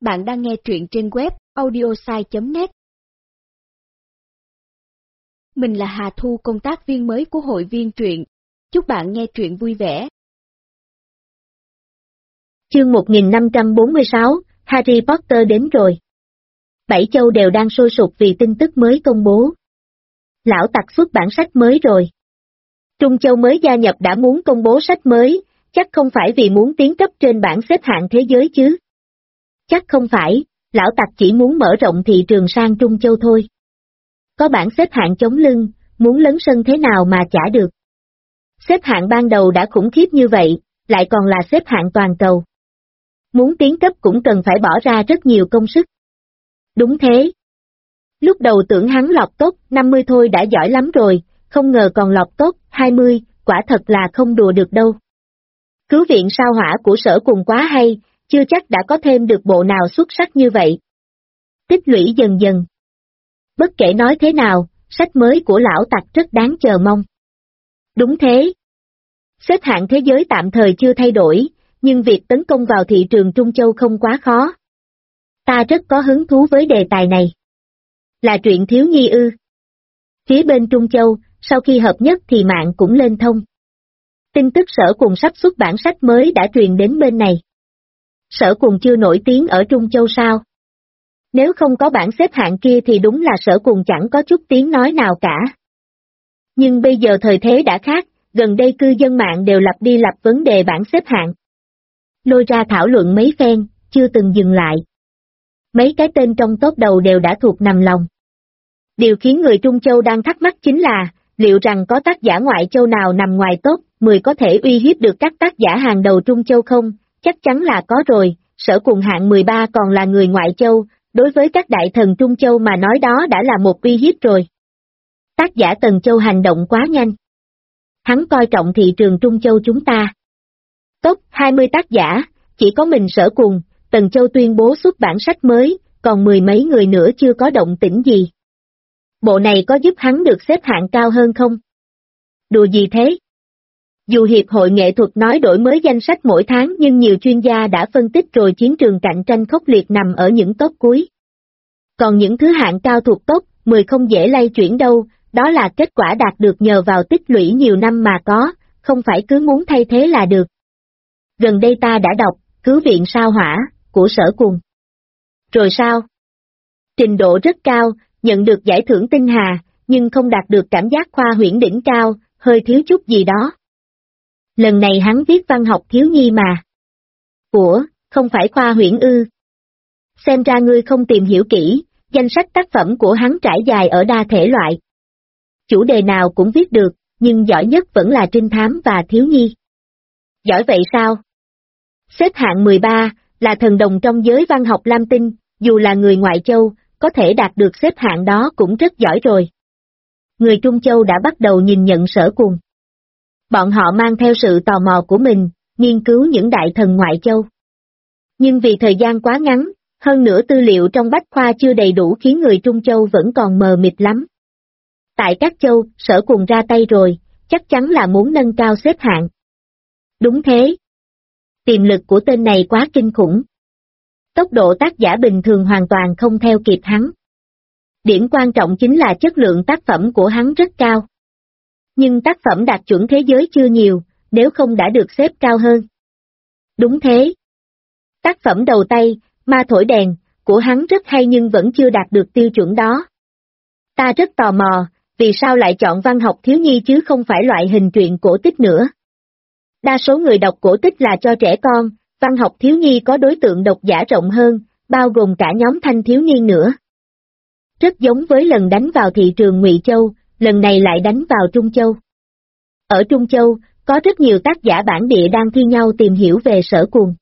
Bạn đang nghe truyện trên web audiosai.net. Mình là Hà Thu, công tác viên mới của hội viên truyện. Chúc bạn nghe truyện vui vẻ. Chương 1546, Harry Potter đến rồi. Bảy châu đều đang sôi sục vì tin tức mới công bố. Lão Tặc xuất bản sách mới rồi. Trung Châu mới gia nhập đã muốn công bố sách mới, chắc không phải vì muốn tiến cấp trên bảng xếp hạng thế giới chứ. Chắc không phải, Lão Tặc chỉ muốn mở rộng thị trường sang Trung Châu thôi. Có bảng xếp hạng chống lưng, muốn lấn sân thế nào mà chả được. Xếp hạng ban đầu đã khủng khiếp như vậy, lại còn là xếp hạng toàn cầu. Muốn tiến cấp cũng cần phải bỏ ra rất nhiều công sức. Đúng thế. Lúc đầu tưởng hắn lọt top 50 thôi đã giỏi lắm rồi, không ngờ còn lọt top 20, quả thật là không đùa được đâu. Cứu viện sao hỏa của Sở Cùng quá hay, chưa chắc đã có thêm được bộ nào xuất sắc như vậy. Tích lũy dần dần. Bất kể nói thế nào, sách mới của Lão Tặc rất đáng chờ mong. Đúng thế. Xếp hạng thế giới tạm thời chưa thay đổi, nhưng việc tấn công vào thị trường Trung Châu không quá khó. Ta rất có hứng thú với đề tài này. Là truyện thiếu nhi ư? Phía bên Trung Châu, sau khi hợp nhất thì mạng cũng lên thông. Tin tức Sở Cùng sắp xuất bản sách mới đã truyền đến bên này. Sở Cùng chưa nổi tiếng ở Trung Châu sao? Nếu không có bảng xếp hạng kia thì đúng là Sở Cùng chẳng có chút tiếng nói nào cả. Nhưng bây giờ thời thế đã khác, gần đây cư dân mạng đều lặp đi lặp vấn đề bảng xếp hạng. Lôi ra thảo luận mấy phen, chưa từng dừng lại. Mấy cái tên trong top đầu đều đã thuộc nằm lòng. Điều khiến người Trung Châu đang thắc mắc chính là, liệu rằng có tác giả ngoại châu nào nằm ngoài top 10 có thể uy hiếp được các tác giả hàng đầu Trung Châu không? Chắc chắn là có rồi, Sở Cùng hạng 13 còn là người ngoại châu, đối với các đại thần Trung Châu mà nói đó đã là một uy hiếp rồi. Tác giả Tần Châu hành động quá nhanh. Hắn coi trọng thị trường Trung Châu chúng ta. Top 20 tác giả, chỉ có mình Sở Cùng, Tần Châu tuyên bố xuất bản sách mới, còn mười mấy người nữa chưa có động tĩnh gì. Bộ này có giúp hắn được xếp hạng cao hơn không? Đùa gì thế? Dù Hiệp hội Nghệ thuật nói đổi mới danh sách mỗi tháng nhưng nhiều chuyên gia đã phân tích rồi chiến trường cạnh tranh khốc liệt nằm ở những top cuối. Còn những thứ hạng cao thuộc top 10 không dễ lay chuyển đâu, đó là kết quả đạt được nhờ vào tích lũy nhiều năm mà có, không phải cứ muốn thay thế là được. Gần đây ta đã đọc, Cứu viện sao hỏa, của Sở Cùng. Rồi sao? Trình độ rất cao, nhận được giải thưởng tinh hà, nhưng không đạt được cảm giác khoa huyễn đỉnh cao, hơi thiếu chút gì đó. Lần này hắn viết văn học thiếu nhi mà. Ủa, không phải khoa huyễn ư? Xem ra ngươi không tìm hiểu kỹ, danh sách tác phẩm của hắn trải dài ở đa thể loại. Chủ đề nào cũng viết được, nhưng giỏi nhất vẫn là trinh thám và thiếu nhi. Giỏi vậy sao? Xếp hạng 13, là thần đồng trong giới văn học Lam Tinh, dù là người ngoại châu, có thể đạt được xếp hạng đó cũng rất giỏi rồi. Người Trung Châu đã bắt đầu nhìn nhận Sở Cùng. Bọn họ mang theo sự tò mò của mình, nghiên cứu những đại thần ngoại châu. Nhưng vì thời gian quá ngắn, hơn nữa tư liệu trong bách khoa chưa đầy đủ khiến người Trung Châu vẫn còn mờ mịt lắm. Tại các châu, Sở Cùng ra tay rồi, chắc chắn là muốn nâng cao xếp hạng. Đúng thế. Tiềm lực của tên này quá kinh khủng. Tốc độ tác giả bình thường hoàn toàn không theo kịp hắn. Điểm quan trọng chính là chất lượng tác phẩm của hắn rất cao. Nhưng tác phẩm đạt chuẩn thế giới chưa nhiều, nếu không đã được xếp cao hơn. Đúng thế. Tác phẩm đầu tay, Ma Thổi Đèn, của hắn rất hay nhưng vẫn chưa đạt được tiêu chuẩn đó. Ta rất tò mò, vì sao lại chọn văn học thiếu nhi chứ không phải loại hình truyện cổ tích nữa. Đa số người đọc cổ tích là cho trẻ con, văn học thiếu nhi có đối tượng độc giả rộng hơn, bao gồm cả nhóm thanh thiếu niên nữa. Rất giống với lần đánh vào thị trường Ngụy Châu, lần này lại đánh vào Trung Châu. Ở Trung Châu, có rất nhiều tác giả bản địa đang thi nhau tìm hiểu về Sở Cùng.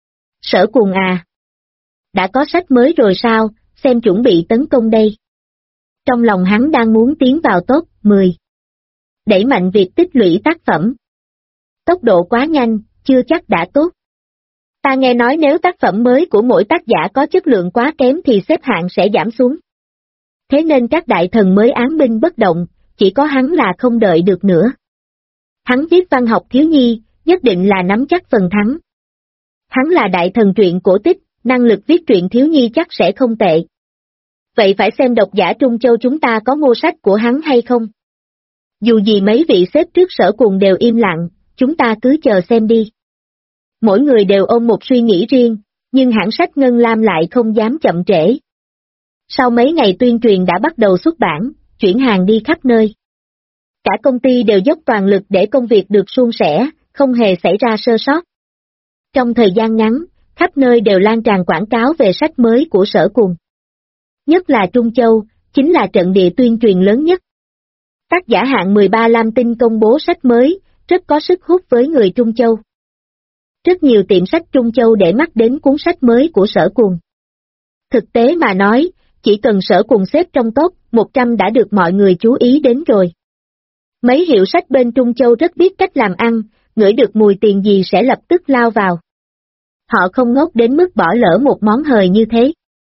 Sở Cùng à? Đã có sách mới rồi sao, xem chuẩn bị tấn công đây. Trong lòng hắn đang muốn tiến vào top 10. Đẩy mạnh việc tích lũy tác phẩm. Tốc độ quá nhanh, chưa chắc đã tốt. Ta nghe nói nếu tác phẩm mới của mỗi tác giả có chất lượng quá kém thì xếp hạng sẽ giảm xuống. Thế nên các đại thần mới án binh bất động, chỉ có hắn là không đợi được nữa. Hắn viết văn học thiếu nhi, nhất định là nắm chắc phần thắng. Hắn là đại thần truyện cổ tích, năng lực viết truyện thiếu nhi chắc sẽ không tệ. Vậy phải xem độc giả Trung Châu chúng ta có mua sách của hắn hay không? Dù gì mấy vị xếp trước Sở Cùng đều im lặng, chúng ta cứ chờ xem đi. Mỗi người đều ôm một suy nghĩ riêng, nhưng hãng sách Ngân Lam lại không dám chậm trễ. Sau mấy ngày tuyên truyền đã bắt đầu xuất bản, chuyển hàng đi khắp nơi. Cả công ty đều dốc toàn lực để công việc được suôn sẻ, không hề xảy ra sơ sót. Trong thời gian ngắn, khắp nơi đều lan tràn quảng cáo về sách mới của Sở Cùng. Nhất là Trung Châu, chính là trận địa tuyên truyền lớn nhất. Tác giả hạng 13 Lam Tinh công bố sách mới, rất có sức hút với người Trung Châu. Rất nhiều tiệm sách Trung Châu để mắt đến cuốn sách mới của Sở Cùng. Thực tế mà nói, chỉ cần Sở Cùng xếp trong top 100 đã được mọi người chú ý đến rồi. Mấy hiệu sách bên Trung Châu rất biết cách làm ăn, ngửi được mùi tiền gì sẽ lập tức lao vào. Họ không ngốc đến mức bỏ lỡ một món hời như thế.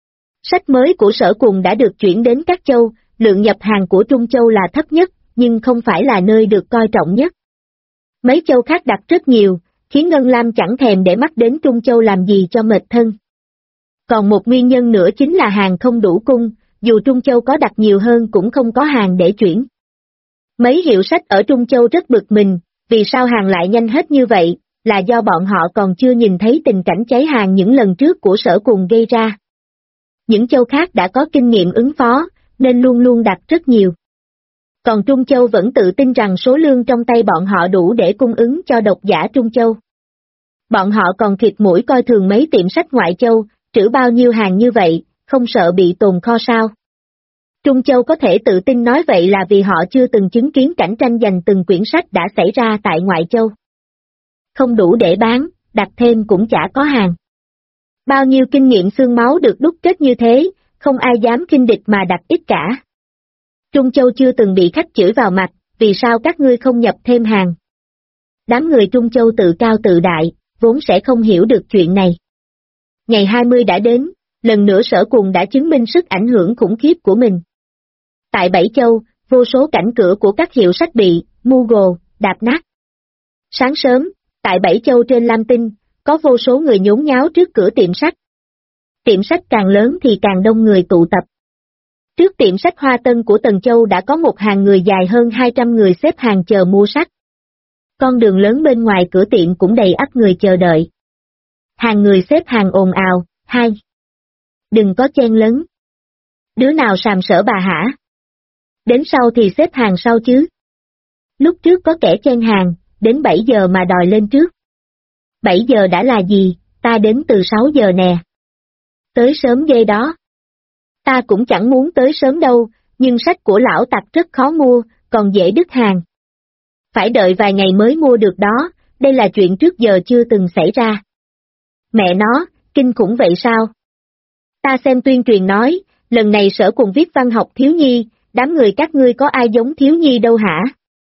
Sách mới của Sở Cùng đã được chuyển đến các châu, lượng nhập hàng của Trung Châu là thấp nhất, nhưng không phải là nơi được coi trọng nhất. Mấy châu khác đặt rất nhiều, khiến Ngân Lam chẳng thèm để mắt đến Trung Châu làm gì cho mệt thân. Còn một nguyên nhân nữa chính là hàng không đủ cung, dù Trung Châu có đặt nhiều hơn cũng không có hàng để chuyển. Mấy hiệu sách ở Trung Châu rất bực mình, vì sao hàng lại nhanh hết như vậy, là do bọn họ còn chưa nhìn thấy tình cảnh cháy hàng những lần trước của Sở Cùng gây ra. Những châu khác đã có kinh nghiệm ứng phó, nên luôn luôn đặt rất nhiều. Còn Trung Châu vẫn tự tin rằng số lương trong tay bọn họ đủ để cung ứng cho độc giả Trung Châu. Bọn họ còn khịt mũi coi thường mấy tiệm sách ngoại châu, trữ bao nhiêu hàng như vậy, không sợ bị tồn kho sao. Trung Châu có thể tự tin nói vậy là vì họ chưa từng chứng kiến cảnh tranh giành từng quyển sách đã xảy ra tại ngoại châu. Không đủ để bán, đặt thêm cũng chả có hàng. Bao nhiêu kinh nghiệm xương máu được đúc kết như thế, không ai dám khinh địch mà đặt ít cả. Trung Châu chưa từng bị khách chửi vào mặt, vì sao các ngươi không nhập thêm hàng? Đám người Trung Châu tự cao tự đại, vốn sẽ không hiểu được chuyện này. Ngày 20 đã đến, lần nữa Sở Cùng đã chứng minh sức ảnh hưởng khủng khiếp của mình. Tại Bảy Châu, vô số cảnh cửa của các hiệu sách bị Google đạp nát. Sáng sớm, tại Bảy Châu trên Lam Tinh, có vô số người nhốn nháo trước cửa tiệm sách. Tiệm sách càng lớn thì càng đông người tụ tập. Trước tiệm sách Hoa Tân của Tần Châu đã có một hàng người dài hơn 200 người xếp hàng chờ mua sách. Con đường lớn bên ngoài cửa tiệm cũng đầy ắp người chờ đợi. Hàng người xếp hàng ồn ào, hai. Đừng có chen lấn. Đứa nào sàm sỡ bà hả? Đến sau thì xếp hàng sau chứ. Lúc trước có kẻ chen hàng, đến 7 giờ mà đòi lên trước. 7 giờ đã là gì, ta đến từ 6 giờ nè. Tới sớm ghê đó. Ta cũng chẳng muốn tới sớm đâu, nhưng sách của lão tặc rất khó mua, còn dễ đứt hàng. Phải đợi vài ngày mới mua được đó, đây là chuyện trước giờ chưa từng xảy ra. Mẹ nó, kinh khủng vậy sao? Ta xem tuyên truyền nói, lần này Sở Cùng viết văn học thiếu nhi, đám người các ngươi có ai giống thiếu nhi đâu hả?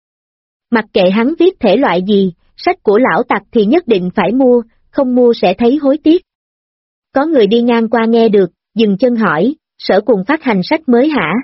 Mặc kệ hắn viết thể loại gì, sách của lão tặc thì nhất định phải mua, không mua sẽ thấy hối tiếc. Có người đi ngang qua nghe được, dừng chân hỏi, Sở Cùng phát hành sách mới hả?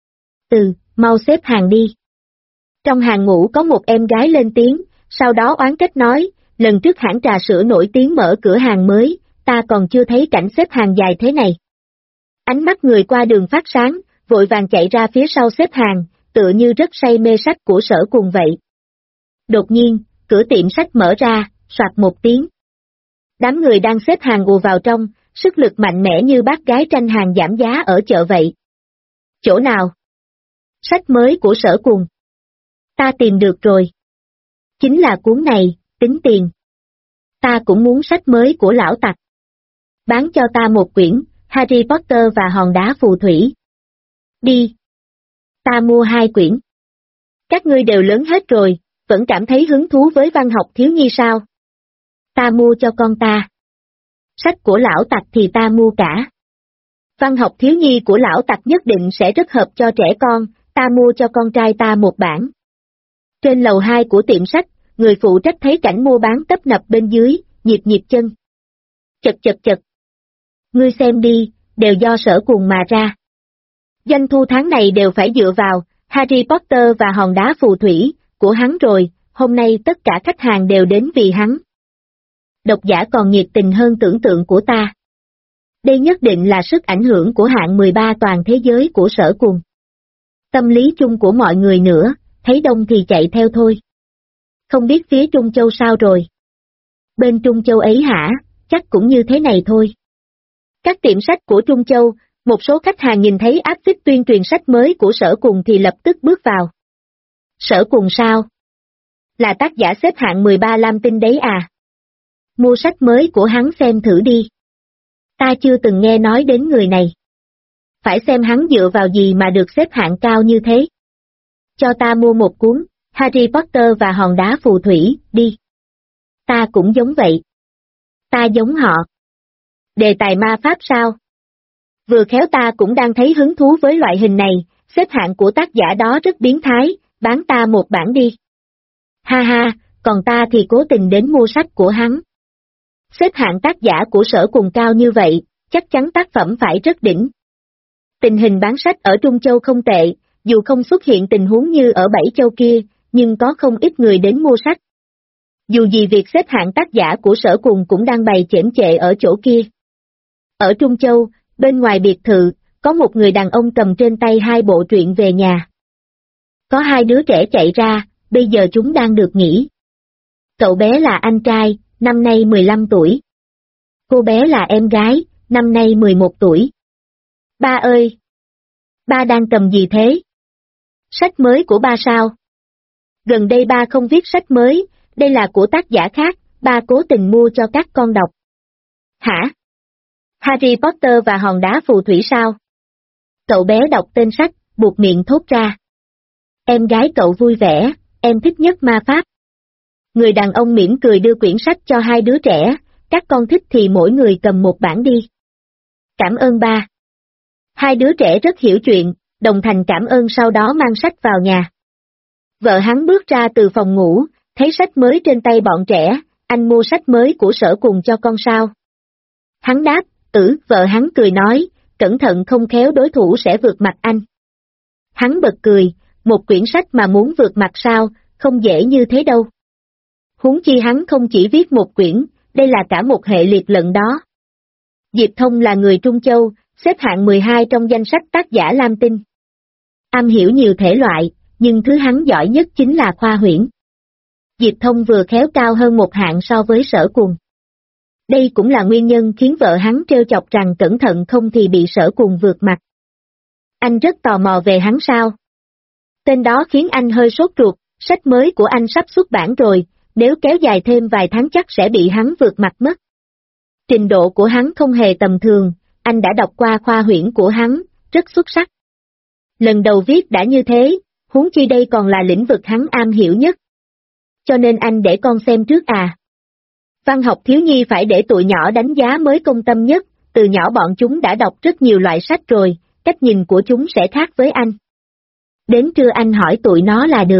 Mau xếp hàng đi. Trong hàng ngũ có một em gái lên tiếng, sau đó oán trách nói, lần trước hãng trà sữa nổi tiếng mở cửa hàng mới, ta còn chưa thấy cảnh xếp hàng dài thế này. Ánh mắt người qua đường phát sáng, vội vàng chạy ra phía sau xếp hàng, tựa như rất say mê sách của Sở Cùng vậy. Đột nhiên, cửa tiệm sách mở ra, soạt một tiếng. Đám người đang xếp hàng ùa vào trong, sức lực mạnh mẽ như bác gái tranh hàng giảm giá ở chợ vậy. Chỗ nào? Sách mới của Sở Cùng. Ta tìm được rồi. Chính là cuốn này, tính tiền. Ta cũng muốn sách mới của lão tặc. Bán cho ta một quyển, Harry Potter và hòn đá phù thủy. Đi. Ta mua 2 quyển. Các ngươi đều lớn hết rồi, vẫn cảm thấy hứng thú với văn học thiếu nhi sao? Ta mua cho con ta. Sách của lão tặc thì ta mua cả. Văn học thiếu nhi của lão tặc nhất định sẽ rất hợp cho trẻ con, ta mua cho con trai ta một bản. Trên lầu 2 của tiệm sách, người phụ trách thấy cảnh mua bán tấp nập bên dưới, nhịp nhịp chân. Chật. Ngươi xem đi, đều do Sở Cùng mà ra. Doanh thu tháng này đều phải dựa vào Harry Potter và hòn đá phù thủy của hắn rồi, hôm nay tất cả khách hàng đều đến vì hắn. Độc giả còn nhiệt tình hơn tưởng tượng của ta. Đây nhất định là sức ảnh hưởng của hạng 13 toàn thế giới của Sở Cùng. Tâm lý chung của mọi người nữa, thấy đông thì chạy theo thôi. Không biết phía Trung Châu sao rồi? Bên Trung Châu ấy hả, chắc cũng như thế này thôi. Các tiệm sách của Trung Châu, một số khách hàng nhìn thấy áp phích tuyên truyền sách mới của Sở Cùng thì lập tức bước vào. Sở Cùng sao? Là tác giả xếp hạng 13 Lam Tinh đấy à? Mua sách mới của hắn xem thử đi. Ta chưa từng nghe nói đến người này. Phải xem hắn dựa vào gì mà được xếp hạng cao như thế. Cho ta mua một cuốn, Harry Potter và hòn đá phù thủy, đi. Ta cũng giống vậy. Ta giống họ. Đề tài ma pháp sao? Vừa khéo ta cũng đang thấy hứng thú với loại hình này, xếp hạng của tác giả đó rất biến thái, bán ta một bản đi. Ha ha, còn ta thì cố tình đến mua sách của hắn. Xếp hạng tác giả của Sở Cùng cao như vậy, chắc chắn tác phẩm phải rất đỉnh. Tình hình bán sách ở Trung Châu không tệ, dù không xuất hiện tình huống như ở Bảy Châu kia, nhưng có không ít người đến mua sách. Dù gì việc xếp hạng tác giả của Sở Cùng cũng đang bày chễm chệ ở chỗ kia. Ở Trung Châu, bên ngoài biệt thự, có một người đàn ông cầm trên tay 2 bộ truyện về nhà. Có 2 đứa trẻ chạy ra, bây giờ chúng đang được nghỉ. Cậu bé là anh trai, năm nay 15 tuổi. Cô bé là em gái, năm nay 11 tuổi. Ba ơi! Ba đang cầm gì thế? Sách mới của ba sao? Gần đây ba không viết sách mới, đây là của tác giả khác, ba cố tình mua cho các con đọc. Hả? Harry Potter và hòn đá phù thủy sao? Cậu bé đọc tên sách, buột miệng thốt ra. Em gái cậu vui vẻ, em thích nhất ma pháp. Người đàn ông mỉm cười đưa quyển sách cho 2 đứa trẻ, các con thích thì mỗi người cầm một bản đi. Cảm ơn ba. 2 đứa trẻ rất hiểu chuyện, đồng thành cảm ơn sau đó mang sách vào nhà. Vợ hắn bước ra từ phòng ngủ, thấy sách mới trên tay bọn trẻ, anh mua sách mới của Sở Cùng cho con sao? Hắn đáp, vợ hắn cười nói, cẩn thận không khéo đối thủ sẽ vượt mặt anh. Hắn bật cười, một quyển sách mà muốn vượt mặt sao, không dễ như thế đâu. Huống chi hắn không chỉ viết một quyển, đây là cả một hệ liệt lận đó. Diệp Thông là người Trung Châu, xếp hạng 12 trong danh sách tác giả Lam Tinh. Am hiểu nhiều thể loại, nhưng thứ hắn giỏi nhất chính là khoa huyễn. Diệp Thông vừa khéo cao hơn một hạng so với Sở Cùng. Đây cũng là nguyên nhân khiến vợ hắn trêu chọc rằng cẩn thận không thì bị Sở Cùng vượt mặt. Anh rất tò mò về hắn sao? Tên đó khiến anh hơi sốt ruột, sách mới của anh sắp xuất bản rồi, nếu kéo dài thêm vài tháng chắc sẽ bị hắn vượt mặt mất. Trình độ của hắn không hề tầm thường, anh đã đọc qua khoa huyễn của hắn, rất xuất sắc. Lần đầu viết đã như thế, huống chi đây còn là lĩnh vực hắn am hiểu nhất. Cho nên anh để con xem trước à. Văn học thiếu nhi phải để tụi nhỏ đánh giá mới công tâm nhất, từ nhỏ bọn chúng đã đọc rất nhiều loại sách rồi, cách nhìn của chúng sẽ khác với anh. Đến trưa anh hỏi tụi nó là được.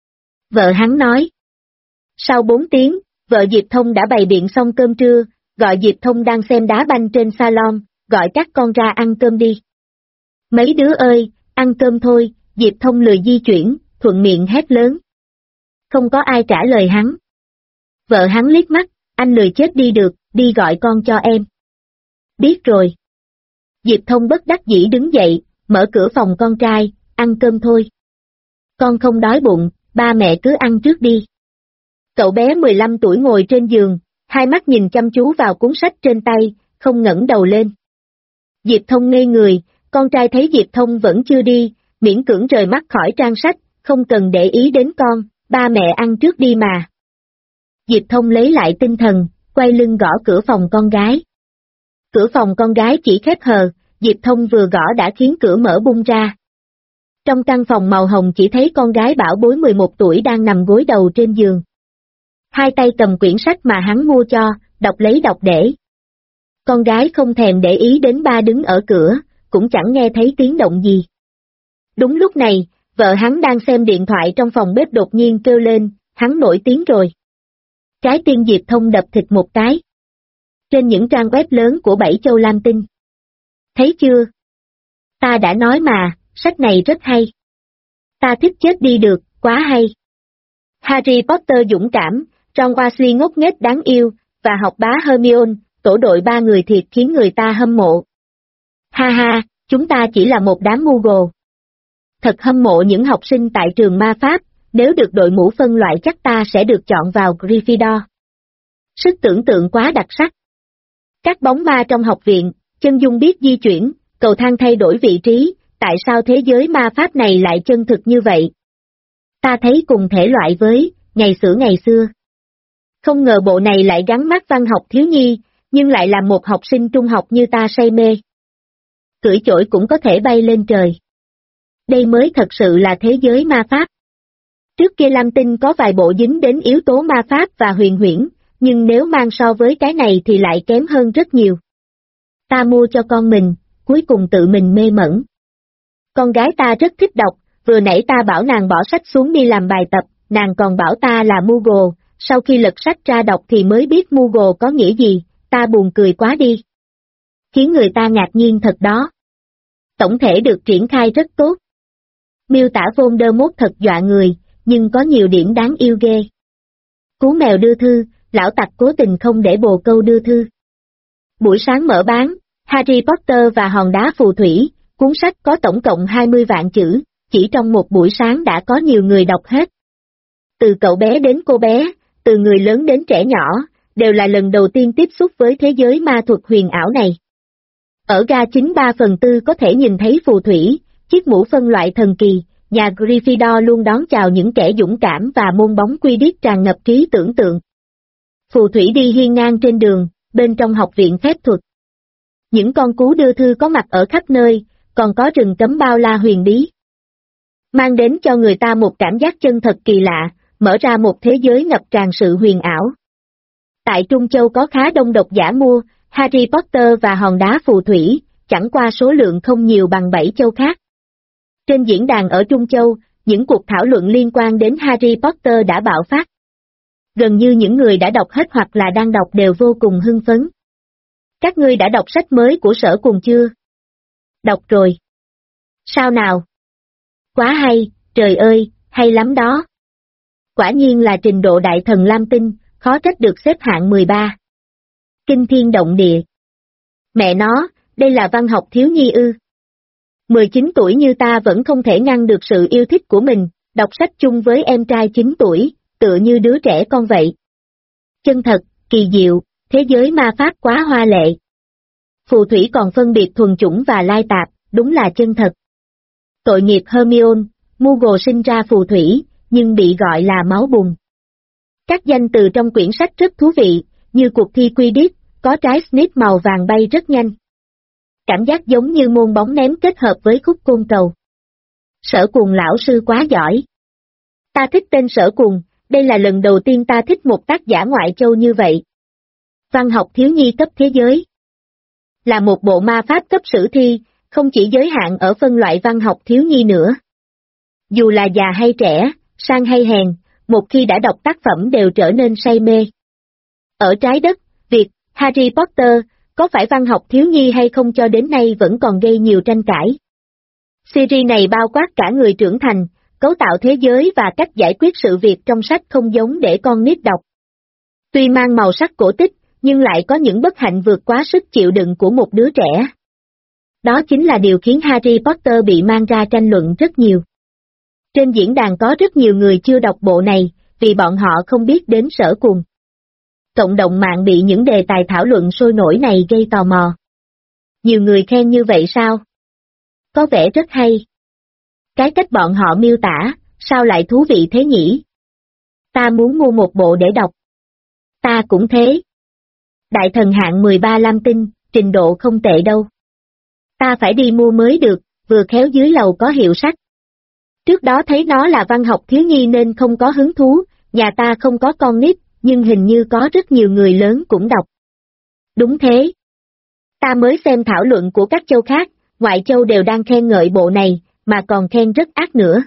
Vợ hắn nói. Sau 4 tiếng, vợ Diệp Thông đã bày biện xong cơm trưa, gọi Diệp Thông đang xem đá banh trên salon, gọi các con ra ăn cơm đi. Mấy đứa ơi, ăn cơm thôi, Diệp Thông lười di chuyển, thuận miệng hét lớn. Không có ai trả lời hắn. Vợ hắn liếc mắt, anh lười chết đi được, đi gọi con cho em. Biết rồi. Diệp Thông bất đắc dĩ đứng dậy, mở cửa phòng con trai, ăn cơm thôi. Con không đói bụng, ba mẹ cứ ăn trước đi. Cậu bé 15 tuổi ngồi trên giường, hai mắt nhìn chăm chú vào cuốn sách trên tay, không ngẩng đầu lên. Diệp Thông ngây người, con trai thấy Diệp Thông vẫn chưa đi, miễn cưỡng rời mắt khỏi trang sách, không cần để ý đến con, ba mẹ ăn trước đi mà. Diệp Thông lấy lại tinh thần, quay lưng gõ cửa phòng con gái. Cửa phòng con gái chỉ khép hờ, Diệp Thông vừa gõ đã khiến cửa mở bung ra. Trong căn phòng màu hồng chỉ thấy con gái bảo bối 11 tuổi đang nằm gối đầu trên giường. Hai tay cầm quyển sách mà hắn mua cho, đọc lấy đọc để. Con gái không thèm để ý đến ba đứng ở cửa, cũng chẳng nghe thấy tiếng động gì. Đúng lúc này, vợ hắn đang xem điện thoại trong phòng bếp đột nhiên kêu lên, hắn nổi tiếng rồi. Trái tim Diệp Thông đập thịt một cái. Trên những trang web lớn của Bảy Châu Lam Tinh. Thấy chưa? Ta đã nói mà, sách này rất hay. Ta thích chết đi được, quá hay. Harry Potter dũng cảm, Ron Weasley ngốc nghếch đáng yêu, và học bá Hermione, tổ đội 3 người thiệt khiến người ta hâm mộ. Ha ha, chúng ta chỉ là một đám ngu gồ. Thật hâm mộ những học sinh tại trường ma pháp, nếu được đội ngũ phân loại chắc ta sẽ được chọn vào Gryffindor. Sức tưởng tượng quá đặc sắc. Các bóng ma trong học viện, chân dung biết di chuyển, cầu thang thay đổi vị trí, tại sao thế giới ma pháp này lại chân thực như vậy? Ta thấy cùng thể loại với ngày xưa. Không ngờ bộ này lại gắn mác văn học thiếu nhi, nhưng lại làm một học sinh trung học như ta say mê. Cưỡi chổi cũng có thể bay lên trời. Đây mới thật sự là thế giới ma pháp. Trước kia Lam Tinh có vài bộ dính đến yếu tố ma pháp và huyền huyễn, nhưng nếu mang so với cái này thì lại kém hơn rất nhiều. Ta mua cho con mình, cuối cùng tự mình mê mẩn. Con gái ta rất thích đọc, vừa nãy ta bảo nàng bỏ sách xuống đi làm bài tập, nàng còn bảo ta là Moogle, sau khi lật sách ra đọc thì mới biết Moogle có nghĩa gì, ta buồn cười quá đi. Khiến người ta ngạc nhiên thật đó. Tổng thể được triển khai rất tốt. Miêu tả Voldemort thật dọa người, nhưng có nhiều điểm đáng yêu ghê. Cú mèo đưa thư, lão tặc cố tình không để bồ câu đưa thư. Buổi sáng mở bán, Harry Potter và hòn đá phù thủy, cuốn sách có tổng cộng 20 vạn chữ, chỉ trong một buổi sáng đã có nhiều người đọc hết. Từ cậu bé đến cô bé, từ người lớn đến trẻ nhỏ, đều là lần đầu tiên tiếp xúc với thế giới ma thuật huyền ảo này. Ở ga chính 3/4 có thể nhìn thấy phù thủy, chiếc mũ phân loại thần kỳ, nhà Gryffindor luôn đón chào những kẻ dũng cảm và môn bóng Quidditch tràn ngập trí tưởng tượng. Phù thủy đi hiên ngang trên đường, bên trong học viện phép thuật. Những con cú đưa thư có mặt ở khắp nơi, còn có rừng cấm bao la huyền bí. Mang đến cho người ta một cảm giác chân thật kỳ lạ, mở ra một thế giới ngập tràn sự huyền ảo. Tại Trung Châu có khá đông độc giả mua, Harry Potter và hòn đá phù thủy, chẳng qua số lượng không nhiều bằng 7 châu khác. Trên diễn đàn ở Trung Châu, những cuộc thảo luận liên quan đến Harry Potter đã bạo phát. Gần như những người đã đọc hết hoặc là đang đọc đều vô cùng hưng phấn. Các ngươi đã đọc sách mới của Sở Cùng chưa? Đọc rồi. Sao nào? Quá hay, trời ơi, hay lắm đó. Quả nhiên là trình độ đại thần Lam Tinh, khó trách được xếp hạng 13. Kinh thiên động địa. Mẹ nó, đây là văn học thiếu nhi ư. 19 tuổi như ta vẫn không thể ngăn được sự yêu thích của mình, đọc sách chung với em trai 9 tuổi, tựa như đứa trẻ con vậy. Chân thật, kỳ diệu, thế giới ma pháp quá hoa lệ. Phù thủy còn phân biệt thuần chủng và lai tạp, đúng là chân thật. Tội nghiệp Hermione, Moogle sinh ra phù thủy, nhưng bị gọi là máu bùn. Các danh từ trong quyển sách rất thú vị, như cuộc thi Quidditch, có trái snip màu vàng bay rất nhanh. Cảm giác giống như môn bóng ném kết hợp với khúc côn cầu. Sở Cuồng lão sư quá giỏi. Ta thích tên Sở Cuồng, đây là lần đầu tiên ta thích một tác giả ngoại châu như vậy. Văn học thiếu nhi cấp thế giới. Là một bộ ma pháp cấp sử thi, không chỉ giới hạn ở phân loại văn học thiếu nhi nữa. Dù là già hay trẻ, sang hay hèn, một khi đã đọc tác phẩm đều trở nên say mê. Ở trái đất, việc Harry Potter có phải văn học thiếu nhi hay không cho đến nay vẫn còn gây nhiều tranh cãi. Series này bao quát cả người trưởng thành, cấu tạo thế giới và cách giải quyết sự việc trong sách không giống để con nít đọc. Tuy mang màu sắc cổ tích, nhưng lại có những bất hạnh vượt quá sức chịu đựng của một đứa trẻ. Đó chính là điều khiến Harry Potter bị mang ra tranh luận rất nhiều. Trên diễn đàn có rất nhiều người chưa đọc bộ này, vì bọn họ không biết đến Sở Cuồng. Cộng đồng mạng bị những đề tài thảo luận sôi nổi này gây tò mò. Nhiều người khen như vậy sao? Có vẻ rất hay. Cái cách bọn họ miêu tả, sao lại thú vị thế nhỉ? Ta muốn mua một bộ để đọc. Ta cũng thế. Đại thần hạng 13 Lam Tinh, trình độ không tệ đâu. Ta phải đi mua mới được, vừa khéo dưới lầu có hiệu sách. Trước đó thấy nó là văn học thiếu nhi nên không có hứng thú, nhà ta không có con nít, nhưng hình như có rất nhiều người lớn cũng đọc. Đúng thế. Ta mới xem thảo luận của các châu khác, ngoại châu đều đang khen ngợi bộ này, mà còn khen rất ác nữa.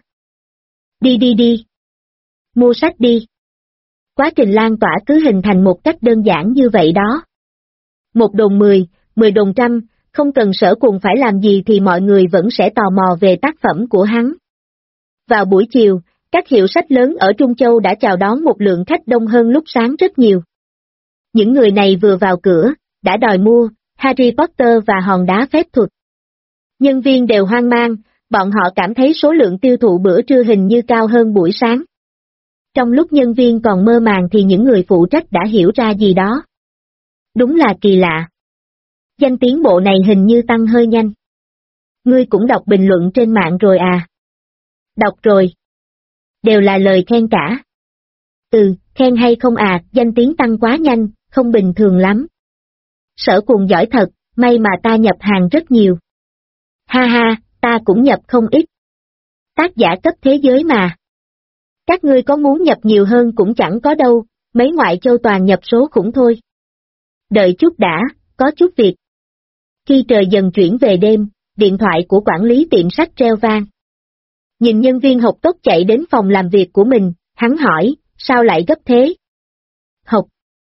Đi. Mua sách đi. Quá trình lan tỏa cứ hình thành một cách đơn giản như vậy đó. 1 đồn 10, 10 đồn trăm, không cần Sở Cuồng phải làm gì thì mọi người vẫn sẽ tò mò về tác phẩm của hắn. Vào buổi chiều, các hiệu sách lớn ở Trung Châu đã chào đón một lượng khách đông hơn lúc sáng rất nhiều. Những người này vừa vào cửa, đã đòi mua Harry Potter và hòn đá phép thuật. Nhân viên đều hoang mang, bọn họ cảm thấy số lượng tiêu thụ bữa trưa hình như cao hơn buổi sáng. Trong lúc nhân viên còn mơ màng thì những người phụ trách đã hiểu ra gì đó. Đúng là kỳ lạ. Danh tiếng bộ này hình như tăng hơi nhanh. Ngươi cũng đọc bình luận trên mạng rồi à? Đọc rồi. Đều là lời khen cả. Khen hay không à, danh tiếng tăng quá nhanh, không bình thường lắm. Sở Cuồng giỏi thật, may mà ta nhập hàng rất nhiều. Ha ha, ta cũng nhập không ít. Tác giả cấp thế giới mà. Các ngươi có muốn nhập nhiều hơn cũng chẳng có đâu, mấy ngoại châu toàn nhập số khủng thôi. Đợi chút đã, có chút việc. Khi trời dần chuyển về đêm, điện thoại của quản lý tiệm sách reo vang. Nhìn nhân viên học tốc chạy đến phòng làm việc của mình, hắn hỏi, sao lại gấp thế? Học.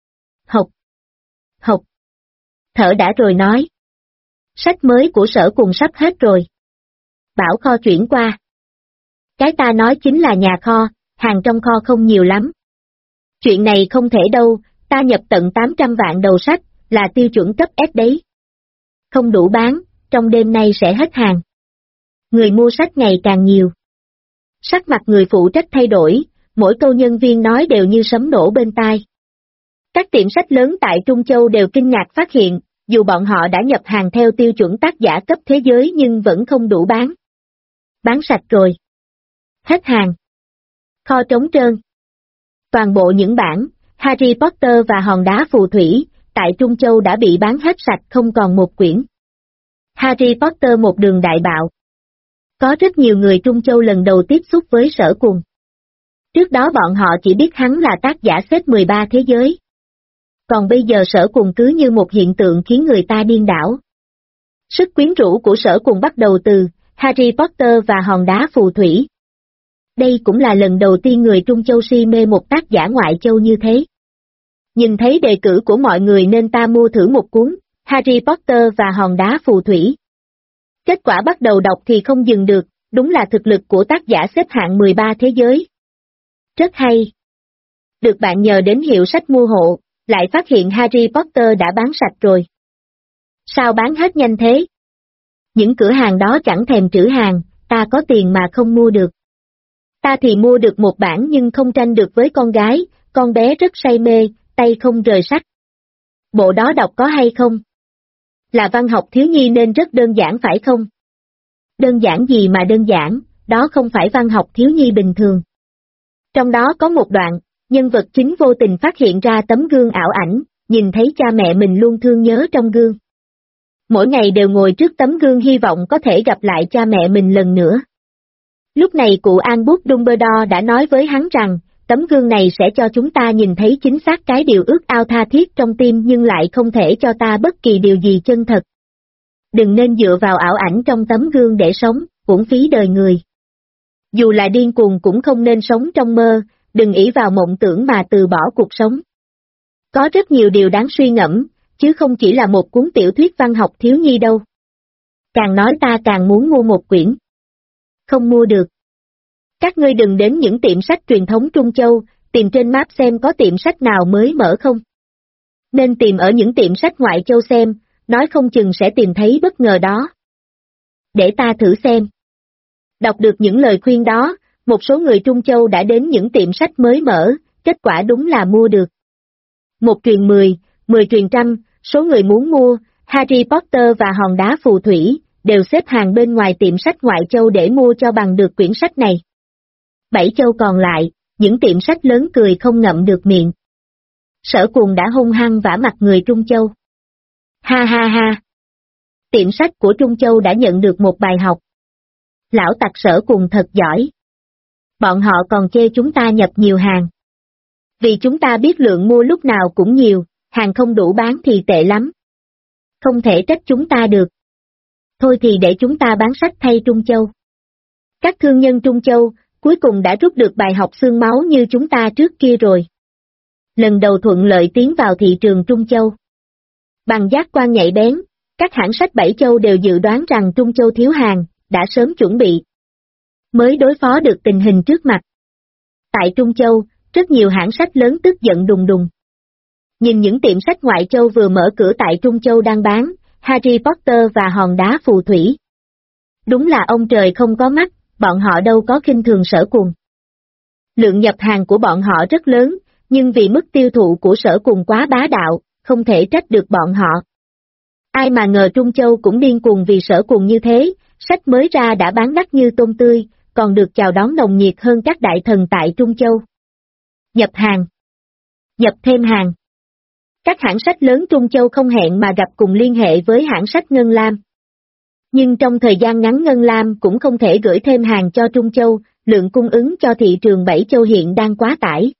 Thở đã rồi nói. Sách mới của Sở Cuồng sắp hết rồi. Bảo kho chuyển qua. Cái ta nói chính là nhà kho, hàng trong kho không nhiều lắm. Chuyện này không thể đâu, ta nhập tận 800 vạn đầu sách, là tiêu chuẩn cấp S đấy. Không đủ bán, trong đêm nay sẽ hết hàng. Người mua sách ngày càng nhiều. Sắc mặt người phụ trách thay đổi, mỗi câu nhân viên nói đều như sấm nổ bên tai. Các tiệm sách lớn tại Trung Châu đều kinh ngạc phát hiện, dù bọn họ đã nhập hàng theo tiêu chuẩn tác giả cấp thế giới nhưng vẫn không đủ bán. Bán sạch rồi. Hết hàng. Kho trống trơn. Toàn bộ những bản Harry Potter và hòn đá phù thủy tại Trung Châu đã bị bán hết sạch không còn một quyển. Harry Potter một đường đại bạo. Có rất nhiều người Trung Châu lần đầu tiếp xúc với Sở Cuồng. Trước đó bọn họ chỉ biết hắn là tác giả xếp 13 thế giới. Còn bây giờ Sở Cuồng cứ như một hiện tượng khiến người ta điên đảo. Sức quyến rũ của Sở Cuồng bắt đầu từ Harry Potter và hòn đá phù thủy. Đây cũng là lần đầu tiên người Trung Châu si mê một tác giả ngoại châu như thế. Nhìn thấy đề cử của mọi người nên ta mua thử một cuốn Harry Potter và hòn đá phù thủy. Kết quả bắt đầu đọc thì không dừng được, đúng là thực lực của tác giả xếp hạng 13 thế giới. Rất hay. Được bạn nhờ đến hiệu sách mua hộ, lại phát hiện Harry Potter đã bán sạch rồi. Sao bán hết nhanh thế? Những cửa hàng đó chẳng thèm trữ hàng, ta có tiền mà không mua được. Ta thì mua được một bản nhưng không tranh được với con gái, con bé rất say mê, tay không rời sách. Bộ đó đọc có hay không? Là văn học thiếu nhi nên rất đơn giản phải không? Đơn giản gì mà đơn giản, đó không phải văn học thiếu nhi bình thường. Trong đó có một đoạn, nhân vật chính vô tình phát hiện ra tấm gương ảo ảnh, nhìn thấy cha mẹ mình luôn thương nhớ trong gương. Mỗi ngày đều ngồi trước tấm gương hy vọng có thể gặp lại cha mẹ mình lần nữa. Lúc này cụ Albus Dumbledore đã nói với hắn rằng, tấm gương này sẽ cho chúng ta nhìn thấy chính xác cái điều ước ao tha thiết trong tim nhưng lại không thể cho ta bất kỳ điều gì chân thật. Đừng nên dựa vào ảo ảnh trong tấm gương để sống, uổng phí đời người. Dù là điên cuồng cũng không nên sống trong mơ, đừng ỷ vào mộng tưởng mà từ bỏ cuộc sống. Có rất nhiều điều đáng suy ngẫm, chứ không chỉ là một cuốn tiểu thuyết văn học thiếu nhi đâu. Càng nói ta càng muốn mua một quyển. Không mua được. Các ngươi đừng đến những tiệm sách truyền thống Trung Châu, tìm trên map xem có tiệm sách nào mới mở không. Nên tìm ở những tiệm sách ngoại châu xem, nói không chừng sẽ tìm thấy bất ngờ đó. Để ta thử xem. Đọc được những lời khuyên đó, một số người Trung Châu đã đến những tiệm sách mới mở, kết quả đúng là mua được. 1 truyền 10, 10 truyền trăm, số người muốn mua Harry Potter và hòn đá phù thủy, đều xếp hàng bên ngoài tiệm sách ngoại châu để mua cho bằng được quyển sách này. 7 châu còn lại, những tiệm sách lớn cười không ngậm được miệng. Sở Cuồng đã hung hăng vả mặt người Trung Châu. Ha ha ha! Tiệm sách của Trung Châu đã nhận được một bài học. Lão tặc Sở Cuồng thật giỏi. Bọn họ còn chê chúng ta nhập nhiều hàng. Vì chúng ta biết lượng mua lúc nào cũng nhiều, hàng không đủ bán thì tệ lắm. Không thể trách chúng ta được. Thôi thì để chúng ta bán sách thay Trung Châu. Các thương nhân Trung Châu, cuối cùng đã rút được bài học xương máu như chúng ta trước kia rồi. Lần đầu thuận lợi tiến vào thị trường Trung Châu. Bằng giác quan nhạy bén, các hãng sách 7 châu đều dự đoán rằng Trung Châu thiếu hàng, đã sớm chuẩn bị. Mới đối phó được tình hình trước mặt. Tại Trung Châu, rất nhiều hãng sách lớn tức giận đùng đùng. Nhìn những tiệm sách ngoại châu vừa mở cửa tại Trung Châu đang bán Harry Potter và hòn đá phù thủy. Đúng là ông trời không có mắt, bọn họ đâu có khinh thường Sở Cùng. Lượng nhập hàng của bọn họ rất lớn, nhưng vì mức tiêu thụ của Sở Cùng quá bá đạo, không thể trách được bọn họ. Ai mà ngờ Trung Châu cũng điên cuồng vì Sở Cùng như thế, sách mới ra đã bán đắt như tôm tươi, còn được chào đón nồng nhiệt hơn các đại thần tại Trung Châu. Nhập hàng. Nhập thêm hàng. Các hãng sách lớn Trung Châu không hẹn mà gặp cùng liên hệ với hãng sách Ngân Lam. Nhưng trong thời gian ngắn Ngân Lam cũng không thể gửi thêm hàng cho Trung Châu, lượng cung ứng cho thị trường 7 châu hiện đang quá tải.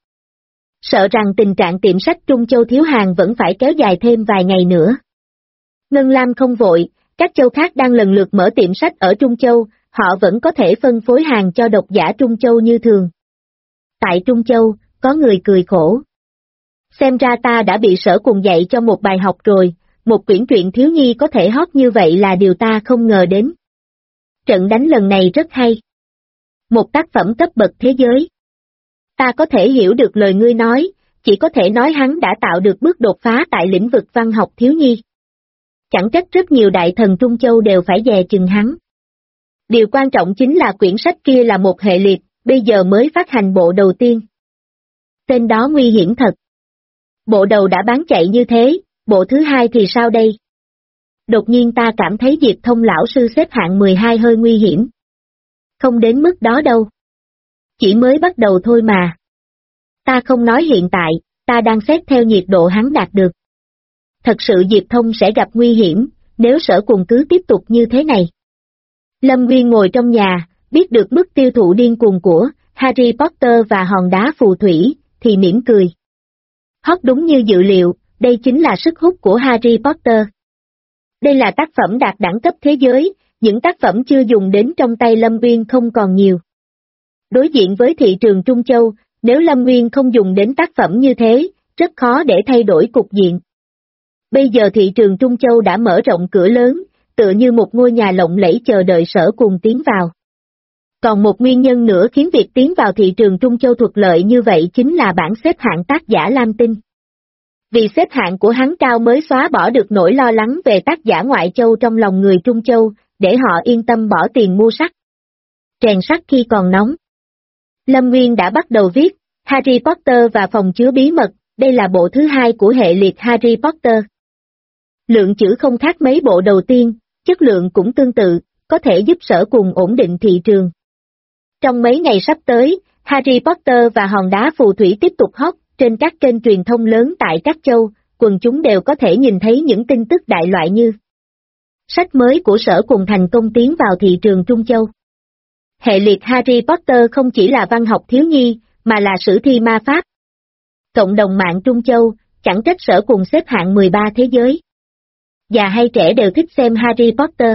Sợ rằng tình trạng tiệm sách Trung Châu thiếu hàng vẫn phải kéo dài thêm vài ngày nữa. Ngân Lam không vội, các châu khác đang lần lượt mở tiệm sách ở Trung Châu, họ vẫn có thể phân phối hàng cho độc giả Trung Châu như thường. Tại Trung Châu, có người cười khổ. Xem ra ta đã bị Sở Cùng dạy cho một bài học rồi, một quyển truyện thiếu nhi có thể hot như vậy là điều ta không ngờ đến. Trận đánh lần này rất hay. Một tác phẩm cấp bậc thế giới. Ta có thể hiểu được lời ngươi nói, chỉ có thể nói hắn đã tạo được bước đột phá tại lĩnh vực văn học thiếu nhi. Chẳng trách rất nhiều đại thần Trung Châu đều phải dè chừng hắn. Điều quan trọng chính là quyển sách kia là một hệ liệt, bây giờ mới phát hành bộ đầu tiên. Tên đó nguy hiểm thật. Bộ đầu đã bán chạy như thế, bộ thứ hai thì sao đây? Đột nhiên ta cảm thấy Diệp Thông lão sư xếp hạng 12 hơi nguy hiểm. Không đến mức đó đâu. Chỉ mới bắt đầu thôi mà. Ta không nói hiện tại, ta đang xét theo nhiệt độ hắn đạt được. Thật sự Diệp Thông sẽ gặp nguy hiểm, nếu Sở Cùng cứ tiếp tục như thế này. Lâm Nguyên ngồi trong nhà, biết được mức tiêu thụ điên cuồng của Harry Potter và hòn đá phù thủy, thì mỉm cười. Hot đúng như dự liệu, đây chính là sức hút của Harry Potter. Đây là tác phẩm đạt đẳng cấp thế giới, những tác phẩm chưa dùng đến trong tay Lâm Nguyên không còn nhiều. Đối diện với thị trường Trung Châu, nếu Lâm Nguyên không dùng đến tác phẩm như thế, rất khó để thay đổi cục diện. Bây giờ thị trường Trung Châu đã mở rộng cửa lớn, tựa như một ngôi nhà lộng lẫy chờ đợi Sở Cùng tiến vào. Còn một nguyên nhân nữa khiến việc tiến vào thị trường Trung Châu thuận lợi như vậy chính là bảng xếp hạng tác giả Lam Tinh. Vì xếp hạng của hắn cao mới xóa bỏ được nỗi lo lắng về tác giả ngoại châu trong lòng người Trung Châu, để họ yên tâm bỏ tiền mua sách. Rèn sắt khi còn nóng. Lâm Nguyên đã bắt đầu viết Harry Potter và phòng chứa bí mật, đây là bộ thứ hai của hệ liệt Harry Potter. Lượng chữ không khác mấy bộ đầu tiên, chất lượng cũng tương tự, có thể giúp Sở Cùng ổn định thị trường. Trong mấy ngày sắp tới, Harry Potter và hòn đá phù thủy tiếp tục hot trên các kênh truyền thông lớn tại các châu, quần chúng đều có thể nhìn thấy những tin tức đại loại như sách mới của Sở Cùng thành công tiến vào thị trường Trung Châu. Hệ liệt Harry Potter không chỉ là văn học thiếu nhi, mà là sử thi ma pháp. Cộng đồng mạng Trung Châu, chẳng trách Sở Cùng xếp hạng 13 thế giới. Già hay trẻ đều thích xem Harry Potter.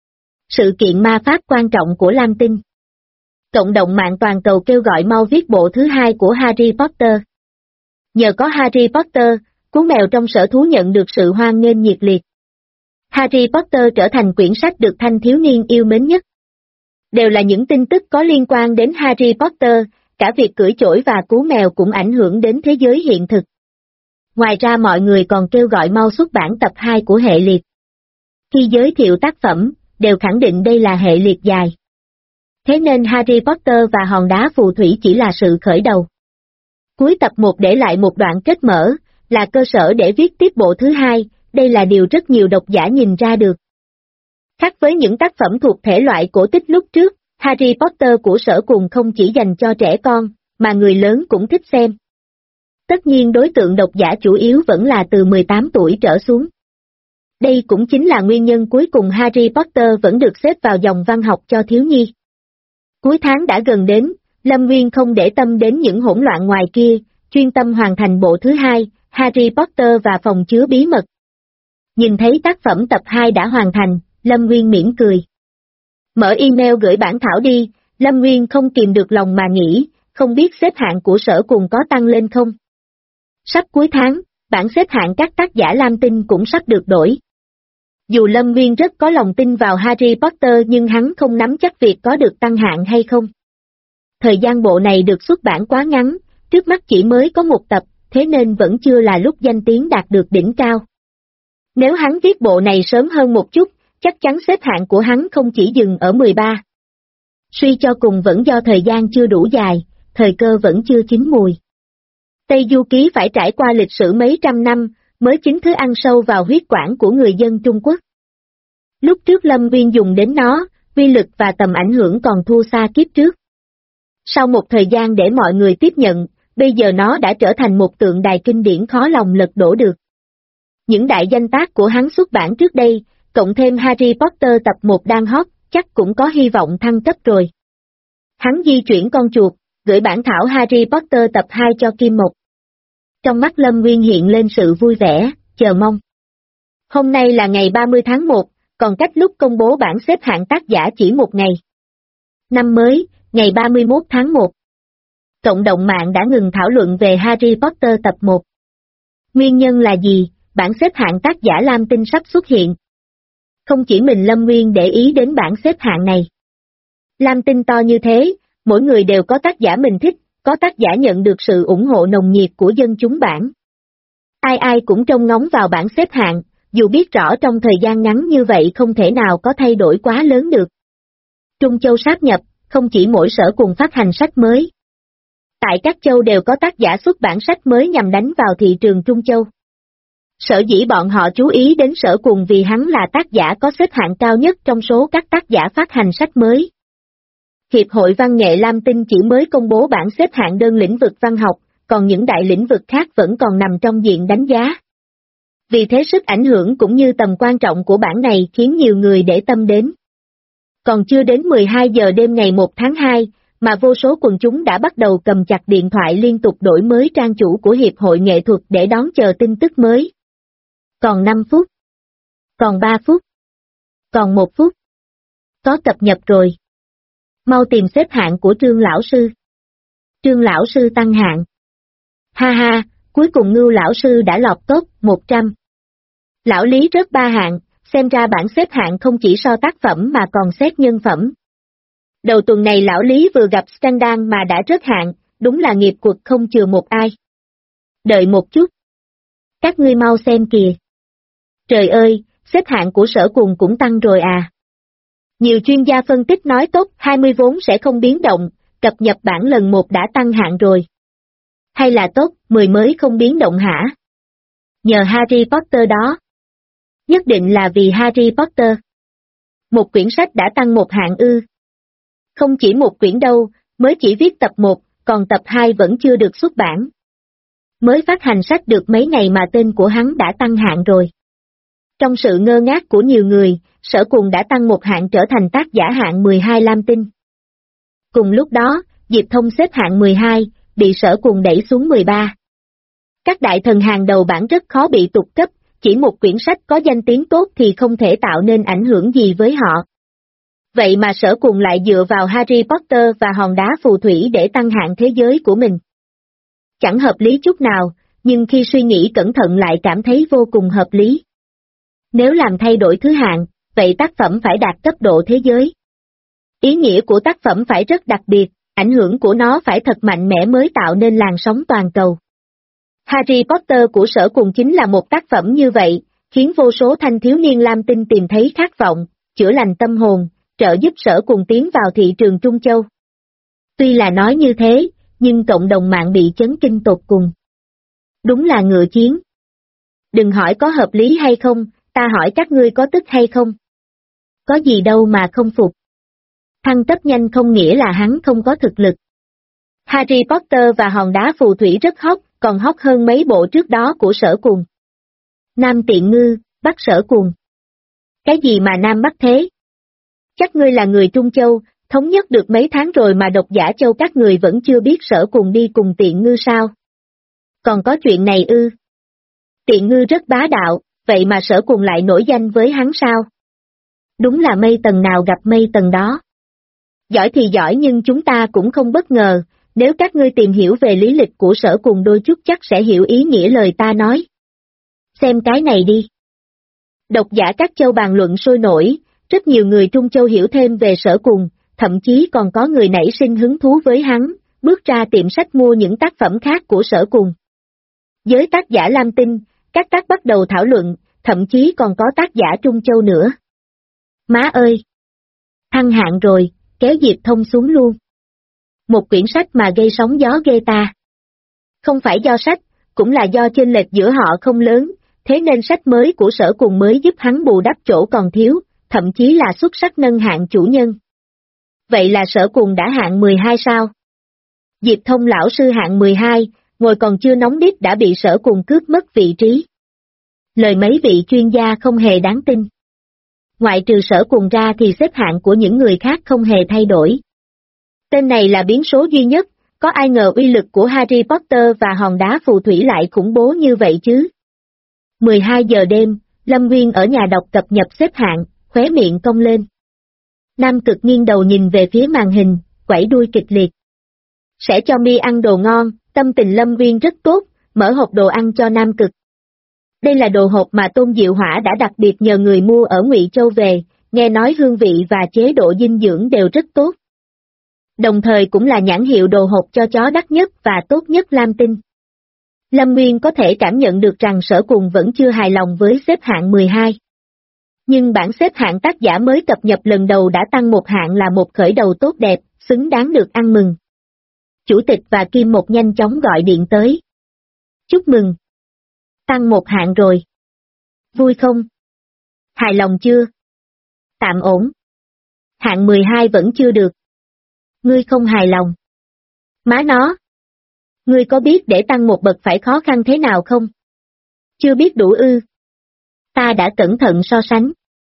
Sự kiện ma pháp quan trọng của Lam Tinh. Cộng đồng mạng toàn cầu kêu gọi mau viết bộ thứ hai của Harry Potter. Nhờ có Harry Potter, Cú mèo trong sở thú nhận được sự hoan nghênh nhiệt liệt. Harry Potter trở thành quyển sách được thanh thiếu niên yêu mến nhất. Đều là những tin tức có liên quan đến Harry Potter, cả việc cưỡi chổi và cú mèo cũng ảnh hưởng đến thế giới hiện thực. Ngoài ra mọi người còn kêu gọi mau xuất bản tập 2 của hệ liệt. Khi giới thiệu tác phẩm, đều khẳng định đây là hệ liệt dài. Thế nên Harry Potter và hòn đá phù thủy chỉ là sự khởi đầu. Cuối tập 1 để lại một đoạn kết mở, là cơ sở để viết tiếp bộ thứ hai, đây là điều rất nhiều độc giả nhìn ra được. Khác với những tác phẩm thuộc thể loại cổ tích lúc trước, Harry Potter của Sở Cùng không chỉ dành cho trẻ con, mà người lớn cũng thích xem. Tất nhiên đối tượng độc giả chủ yếu vẫn là từ 18 tuổi trở xuống. Đây cũng chính là nguyên nhân cuối cùng Harry Potter vẫn được xếp vào dòng văn học cho thiếu nhi. Cuối tháng đã gần đến, Lâm Nguyên không để tâm đến những hỗn loạn ngoài kia, chuyên tâm hoàn thành bộ thứ hai, Harry Potter và phòng chứa bí mật. Nhìn thấy tác phẩm tập 2 đã hoàn thành, Lâm Nguyên mỉm cười. Mở email gửi bản thảo đi, Lâm Nguyên không kìm được lòng mà nghĩ, không biết xếp hạng của Sở Cùng có tăng lên không? Sắp cuối tháng, bảng xếp hạng các tác giả Lam Tinh cũng sắp được đổi. Dù Lâm Nguyên rất có lòng tin vào Harry Potter nhưng hắn không nắm chắc việc có được tăng hạng hay không. Thời gian bộ này được xuất bản quá ngắn, trước mắt chỉ mới có một tập, thế nên vẫn chưa là lúc danh tiếng đạt được đỉnh cao. Nếu hắn viết bộ này sớm hơn một chút, chắc chắn xếp hạng của hắn không chỉ dừng ở 13. Suy cho cùng vẫn do thời gian chưa đủ dài, thời cơ vẫn chưa chín mùi. Tây Du Ký phải trải qua lịch sử mấy trăm năm, mới chính thức ăn sâu vào huyết quản của người dân Trung Quốc. Lúc trước Lâm Nguyên dùng đến nó, uy lực và tầm ảnh hưởng còn thua xa kiếp trước. Sau một thời gian để mọi người tiếp nhận, bây giờ nó đã trở thành một tượng đài kinh điển khó lòng lật đổ được. Những đại danh tác của hắn xuất bản trước đây, cộng thêm Harry Potter tập 1 đang hot, chắc cũng có hy vọng thăng cấp rồi. Hắn di chuyển con chuột, gửi bản thảo Harry Potter tập 2 cho Kim Mộc. Trong mắt Lâm Nguyên hiện lên sự vui vẻ, chờ mong. Hôm nay là ngày 30 tháng 1, còn cách lúc công bố bảng xếp hạng tác giả chỉ một ngày. Năm mới, ngày 31 tháng 1. Cộng đồng mạng đã ngừng thảo luận về Harry Potter tập 1. Nguyên nhân là gì? Bảng xếp hạng tác giả Lam Tinh sắp xuất hiện. Không chỉ mình Lâm Nguyên để ý đến bảng xếp hạng này. Lam Tinh to như thế, mỗi người đều có tác giả mình thích, có tác giả nhận được sự ủng hộ nồng nhiệt của dân chúng bảng. Ai ai cũng trông ngóng vào bảng xếp hạng, dù biết rõ trong thời gian ngắn như vậy không thể nào có thay đổi quá lớn được. Trung Châu sáp nhập, không chỉ mỗi sở cùng phát hành sách mới. Tại các châu đều có tác giả xuất bản sách mới nhằm đánh vào thị trường Trung Châu. Sở dĩ bọn họ chú ý đến sở cùng vì hắn là tác giả có xếp hạng cao nhất trong số các tác giả phát hành sách mới. Hiệp hội Văn nghệ Lam Tinh chỉ mới công bố bảng xếp hạng đơn lĩnh vực văn học, còn những đại lĩnh vực khác vẫn còn nằm trong diện đánh giá. Vì thế sức ảnh hưởng cũng như tầm quan trọng của bảng này khiến nhiều người để tâm đến. Còn chưa đến 12 giờ đêm ngày 1 tháng 2, mà vô số quần chúng đã bắt đầu cầm chặt điện thoại liên tục đổi mới trang chủ của Hiệp hội Nghệ thuật để đón chờ tin tức mới. Còn 5 phút. Còn 3 phút. Còn 1 phút. Có cập nhật rồi. Mau tìm xếp hạng của Trương lão sư. Trương lão sư tăng hạng. Ha ha, cuối cùng Ngưu lão sư đã lọt top 100. Lão Lý rớt 3 hạng, xem ra bảng xếp hạng không chỉ so tác phẩm mà còn xét nhân phẩm. Đầu tuần này lão Lý vừa gặp scandal mà đã rớt hạng, đúng là nghiệp quật không chừa một ai. Đợi một chút. Các ngươi mau xem kìa. Trời ơi, xếp hạng của sở cùng cũng tăng rồi à. Nhiều chuyên gia phân tích nói top 20 vốn sẽ không biến động, cập nhật bảng lần 1 đã tăng hạng rồi. Hay là top 10 mới không biến động hả? Nhờ Harry Potter đó. Nhất định là vì Harry Potter. Một quyển sách đã tăng một hạng ư. Không chỉ một quyển đâu, mới chỉ viết tập 1, còn tập 2 vẫn chưa được xuất bản. Mới phát hành sách được mấy ngày mà tên của hắn đã tăng hạng rồi. Trong sự ngơ ngác của nhiều người, sở cùng đã tăng một hạng trở thành tác giả hạng 12 Lam Tinh. Cùng lúc đó, Diệp Thông xếp hạng 12, bị sở cùng đẩy xuống 13. Các đại thần hàng đầu bảng rất khó bị tụt cấp, chỉ một quyển sách có danh tiếng tốt thì không thể tạo nên ảnh hưởng gì với họ. Vậy mà sở cùng lại dựa vào Harry Potter và hòn đá phù thủy để tăng hạng thế giới của mình. Chẳng hợp lý chút nào, nhưng khi suy nghĩ cẩn thận lại cảm thấy vô cùng hợp lý. Nếu làm thay đổi thứ hạng, vậy tác phẩm phải đạt cấp độ thế giới. Ý nghĩa của tác phẩm phải rất đặc biệt, ảnh hưởng của nó phải thật mạnh mẽ mới tạo nên làn sóng toàn cầu. Harry Potter của sở cùng chính là một tác phẩm như vậy, khiến vô số thanh thiếu niên Lam Tinh tìm thấy khát vọng, chữa lành tâm hồn, trợ giúp sở cùng tiến vào thị trường Trung Châu. Tuy là nói như thế, nhưng cộng đồng mạng bị chấn kinh tột cùng. Đúng là ngựa chiến. Đừng hỏi có hợp lý hay không, ta hỏi các ngươi có tức hay không. Có gì đâu mà không phục. Thăng cấp nhanh không nghĩa là hắn không có thực lực. Harry Potter và hòn đá phù thủy rất hot, còn hot hơn mấy bộ trước đó của sở cùng. Nam tiện ngư, bắt sở cùng. Cái gì mà Nam bắt thế? Chắc ngươi là người Trung Châu, thống nhất được mấy tháng rồi mà độc giả Châu các người vẫn chưa biết sở cùng đi cùng tiện ngư sao? Còn có chuyện này ư? Tiện ngư rất bá đạo, vậy mà sở cùng lại nổi danh với hắn sao? Đúng là mây tầng nào gặp mây tầng đó. Giỏi thì giỏi nhưng chúng ta cũng không bất ngờ, nếu các ngươi tìm hiểu về lý lịch của sở cùng đôi chút chắc sẽ hiểu ý nghĩa lời ta nói. Xem cái này đi. Độc giả các châu bàn luận sôi nổi, rất nhiều người Trung Châu hiểu thêm về sở cùng, thậm chí còn có người nảy sinh hứng thú với hắn, bước ra tiệm sách mua những tác phẩm khác của sở cùng. Giới tác giả Lam Tinh, các tác bắt đầu thảo luận, thậm chí còn có tác giả Trung Châu nữa. Má ơi! Thăng hạng rồi, kéo Diệp Thông xuống luôn. Một quyển sách mà gây sóng gió ghê ta. Không phải do sách, cũng là do chênh lệch giữa họ không lớn, thế nên sách mới của Sở Cùng mới giúp hắn bù đắp chỗ còn thiếu, thậm chí là xuất sắc nâng hạng chủ nhân. Vậy là Sở Cùng đã hạng 12 sao? Diệp Thông lão sư hạng 12, ngồi còn chưa nóng đít đã bị Sở Cùng cướp mất vị trí. Lời mấy vị chuyên gia không hề đáng tin. Ngoại trừ Sở Cùng ra thì xếp hạng của những người khác không hề thay đổi. Tên này là biến số duy nhất, có ai ngờ uy lực của Harry Potter và hòn đá phù thủy lại khủng bố như vậy chứ? 12 giờ đêm, Lâm Nguyên ở nhà đọc cập nhật xếp hạng, khóe miệng cong lên. Nam Cực nghiêng đầu nhìn về phía màn hình, quẩy đuôi kịch liệt. Sẽ cho mi ăn đồ ngon, tâm tình Lâm Nguyên rất tốt, mở hộp đồ ăn cho Nam Cực. Đây là đồ hộp mà Tôn Diệu Hỏa đã đặc biệt nhờ người mua ở Ngụy Châu về, nghe nói hương vị và chế độ dinh dưỡng đều rất tốt. Đồng thời cũng là nhãn hiệu đồ hộp cho chó đắt nhất và tốt nhất Lam Tinh. Lâm Nguyên có thể cảm nhận được rằng Sở Cùng vẫn chưa hài lòng với xếp hạng 12. Nhưng bảng xếp hạng tác giả mới cập nhật lần đầu đã tăng một hạng là một khởi đầu tốt đẹp, xứng đáng được ăn mừng. Chủ tịch và Kim Một nhanh chóng gọi điện tới. Chúc mừng! Tăng một hạng rồi. Vui không? Hài lòng chưa? Tạm ổn. Hạng 12 vẫn chưa được. Ngươi không hài lòng. Má nó! Ngươi có biết để tăng một bậc phải khó khăn thế nào không? Chưa biết đủ ư. Ta đã cẩn thận so sánh.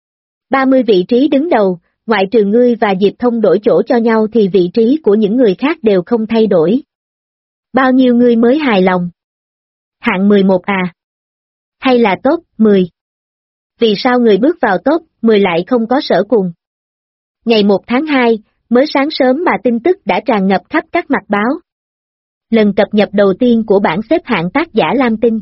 30 vị trí đứng đầu, ngoại trừ ngươi và Diệp Thông đổi chỗ cho nhau thì vị trí của những người khác đều không thay đổi. Bao nhiêu ngươi mới hài lòng? Hạng 11 à? Hay là top 10? Vì sao người bước vào top 10 lại không có Sở Cùng? Ngày 1 tháng 2, mới sáng sớm mà tin tức đã tràn ngập khắp các mặt báo. Lần cập nhật đầu tiên của bảng xếp hạng tác giả Lam Tinh.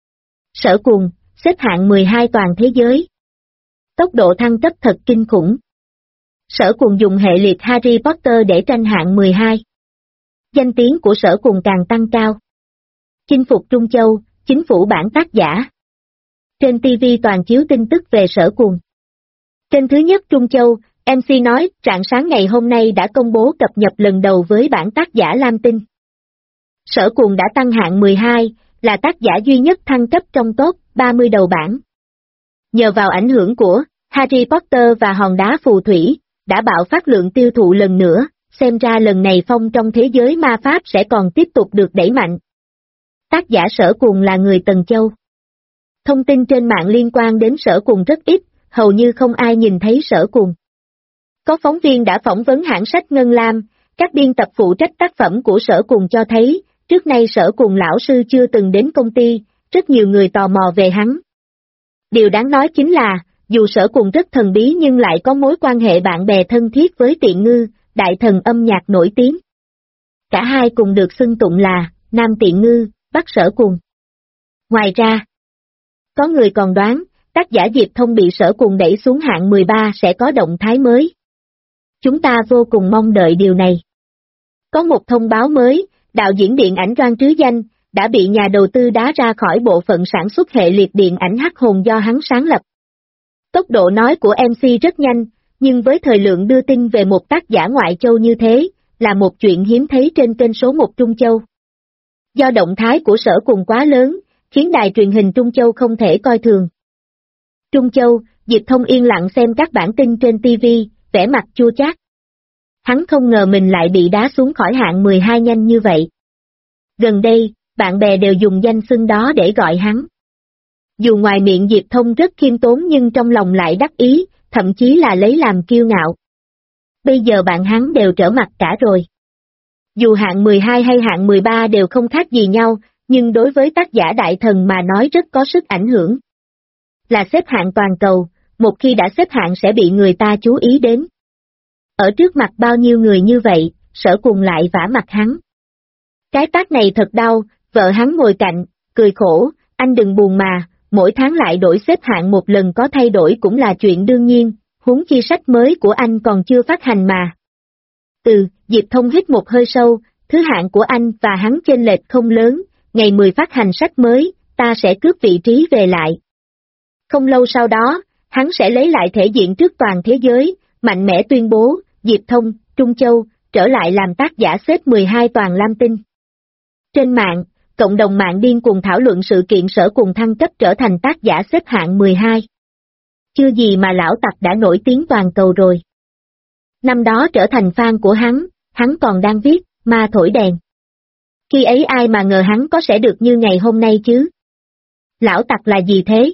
Sở Cùng, xếp hạng 12 toàn thế giới. Tốc độ thăng cấp thật kinh khủng. Sở Cùng dùng hệ liệt Harry Potter để tranh hạng 12. Danh tiếng của Sở Cùng càng tăng cao. Chinh phục Trung Châu, chính phủ bản tác giả. Trên TV toàn chiếu tin tức về Sở Cùng. Kênh thứ nhất Trung Châu, MC nói rạng sáng ngày hôm nay đã công bố cập nhật lần đầu với bản tác giả Lam Tinh. Sở Cùng đã tăng hạng 12, là tác giả duy nhất thăng cấp trong top 30 đầu bảng. Nhờ vào ảnh hưởng của Harry Potter và hòn đá phù thủy, đã bạo phát lượng tiêu thụ lần nữa, xem ra lần này phong trong thế giới ma pháp sẽ còn tiếp tục được đẩy mạnh. Tác giả Sở Cùng là người Tần Châu. Thông tin trên mạng liên quan đến Sở Cùng rất ít, hầu như không ai nhìn thấy Sở Cùng. Có phóng viên đã phỏng vấn hãng sách Ngân Lam, các biên tập phụ trách tác phẩm của Sở Cùng cho thấy, trước nay Sở Cùng lão sư chưa từng đến công ty, rất nhiều người tò mò về hắn. Điều đáng nói chính là, dù Sở Cùng rất thần bí nhưng lại có mối quan hệ bạn bè thân thiết với Tiện Ngư, đại thần âm nhạc nổi tiếng. Cả hai cùng được xưng tụng là Nam Tiện Ngư, Bắc Sở Cùng. Ngoài ra, có người còn đoán, tác giả Diệp Thông bị Sở Cùng đẩy xuống hạng 13 sẽ có động thái mới. Chúng ta vô cùng mong đợi điều này. Có một thông báo mới, đạo diễn điện ảnh Đoan Trứ Danh, đã bị nhà đầu tư đá ra khỏi bộ phận sản xuất hệ liệt điện ảnh Hắc Hồn do hắn sáng lập. Tốc độ nói của MC rất nhanh, nhưng với thời lượng đưa tin về một tác giả ngoại châu như thế, là một chuyện hiếm thấy trên kênh số 1 Trung Châu. Do động thái của Sở Cùng quá lớn, khiến đài truyền hình Trung Châu không thể coi thường. Trung Châu, Diệp Thông yên lặng xem các bản tin trên TV, vẻ mặt chua chát. Hắn không ngờ mình lại bị đá xuống khỏi hạng 12 nhanh như vậy. Gần đây, bạn bè đều dùng danh xưng đó để gọi hắn. Dù ngoài miệng Diệp Thông rất khiêm tốn nhưng trong lòng lại đắc ý, thậm chí là lấy làm kiêu ngạo. Bây giờ bạn hắn đều trở mặt cả rồi. Dù hạng 12 hay hạng 13 đều không khác gì nhau, nhưng đối với tác giả đại thần mà nói rất có sức ảnh hưởng. Là xếp hạng toàn cầu, một khi đã xếp hạng sẽ bị người ta chú ý đến. Ở trước mặt bao nhiêu người như vậy, Sở Cùng lại vả mặt hắn. Cái tát này thật đau, vợ hắn ngồi cạnh, cười khổ, anh đừng buồn mà, mỗi tháng lại đổi xếp hạng một lần có thay đổi cũng là chuyện đương nhiên, huống chi sách mới của anh còn chưa phát hành mà. Diệp Thông hít một hơi sâu, thứ hạng của anh và hắn chênh lệch không lớn, ngày 10 phát hành sách mới, ta sẽ cướp vị trí về lại. Không lâu sau đó, hắn sẽ lấy lại thể diện trước toàn thế giới, mạnh mẽ tuyên bố, Diệp Thông, Trung Châu, trở lại làm tác giả xếp 12 toàn lam tinh. Trên mạng, cộng đồng mạng điên cuồng thảo luận sự kiện Sở Cùng thăng cấp trở thành tác giả xếp hạng 12. Chưa gì mà lão tặc đã nổi tiếng toàn cầu rồi. Năm đó trở thành fan của hắn còn đang viết, ma thổi đèn. Khi ấy ai mà ngờ hắn có sẽ được như ngày hôm nay chứ? Lão tặc là gì thế?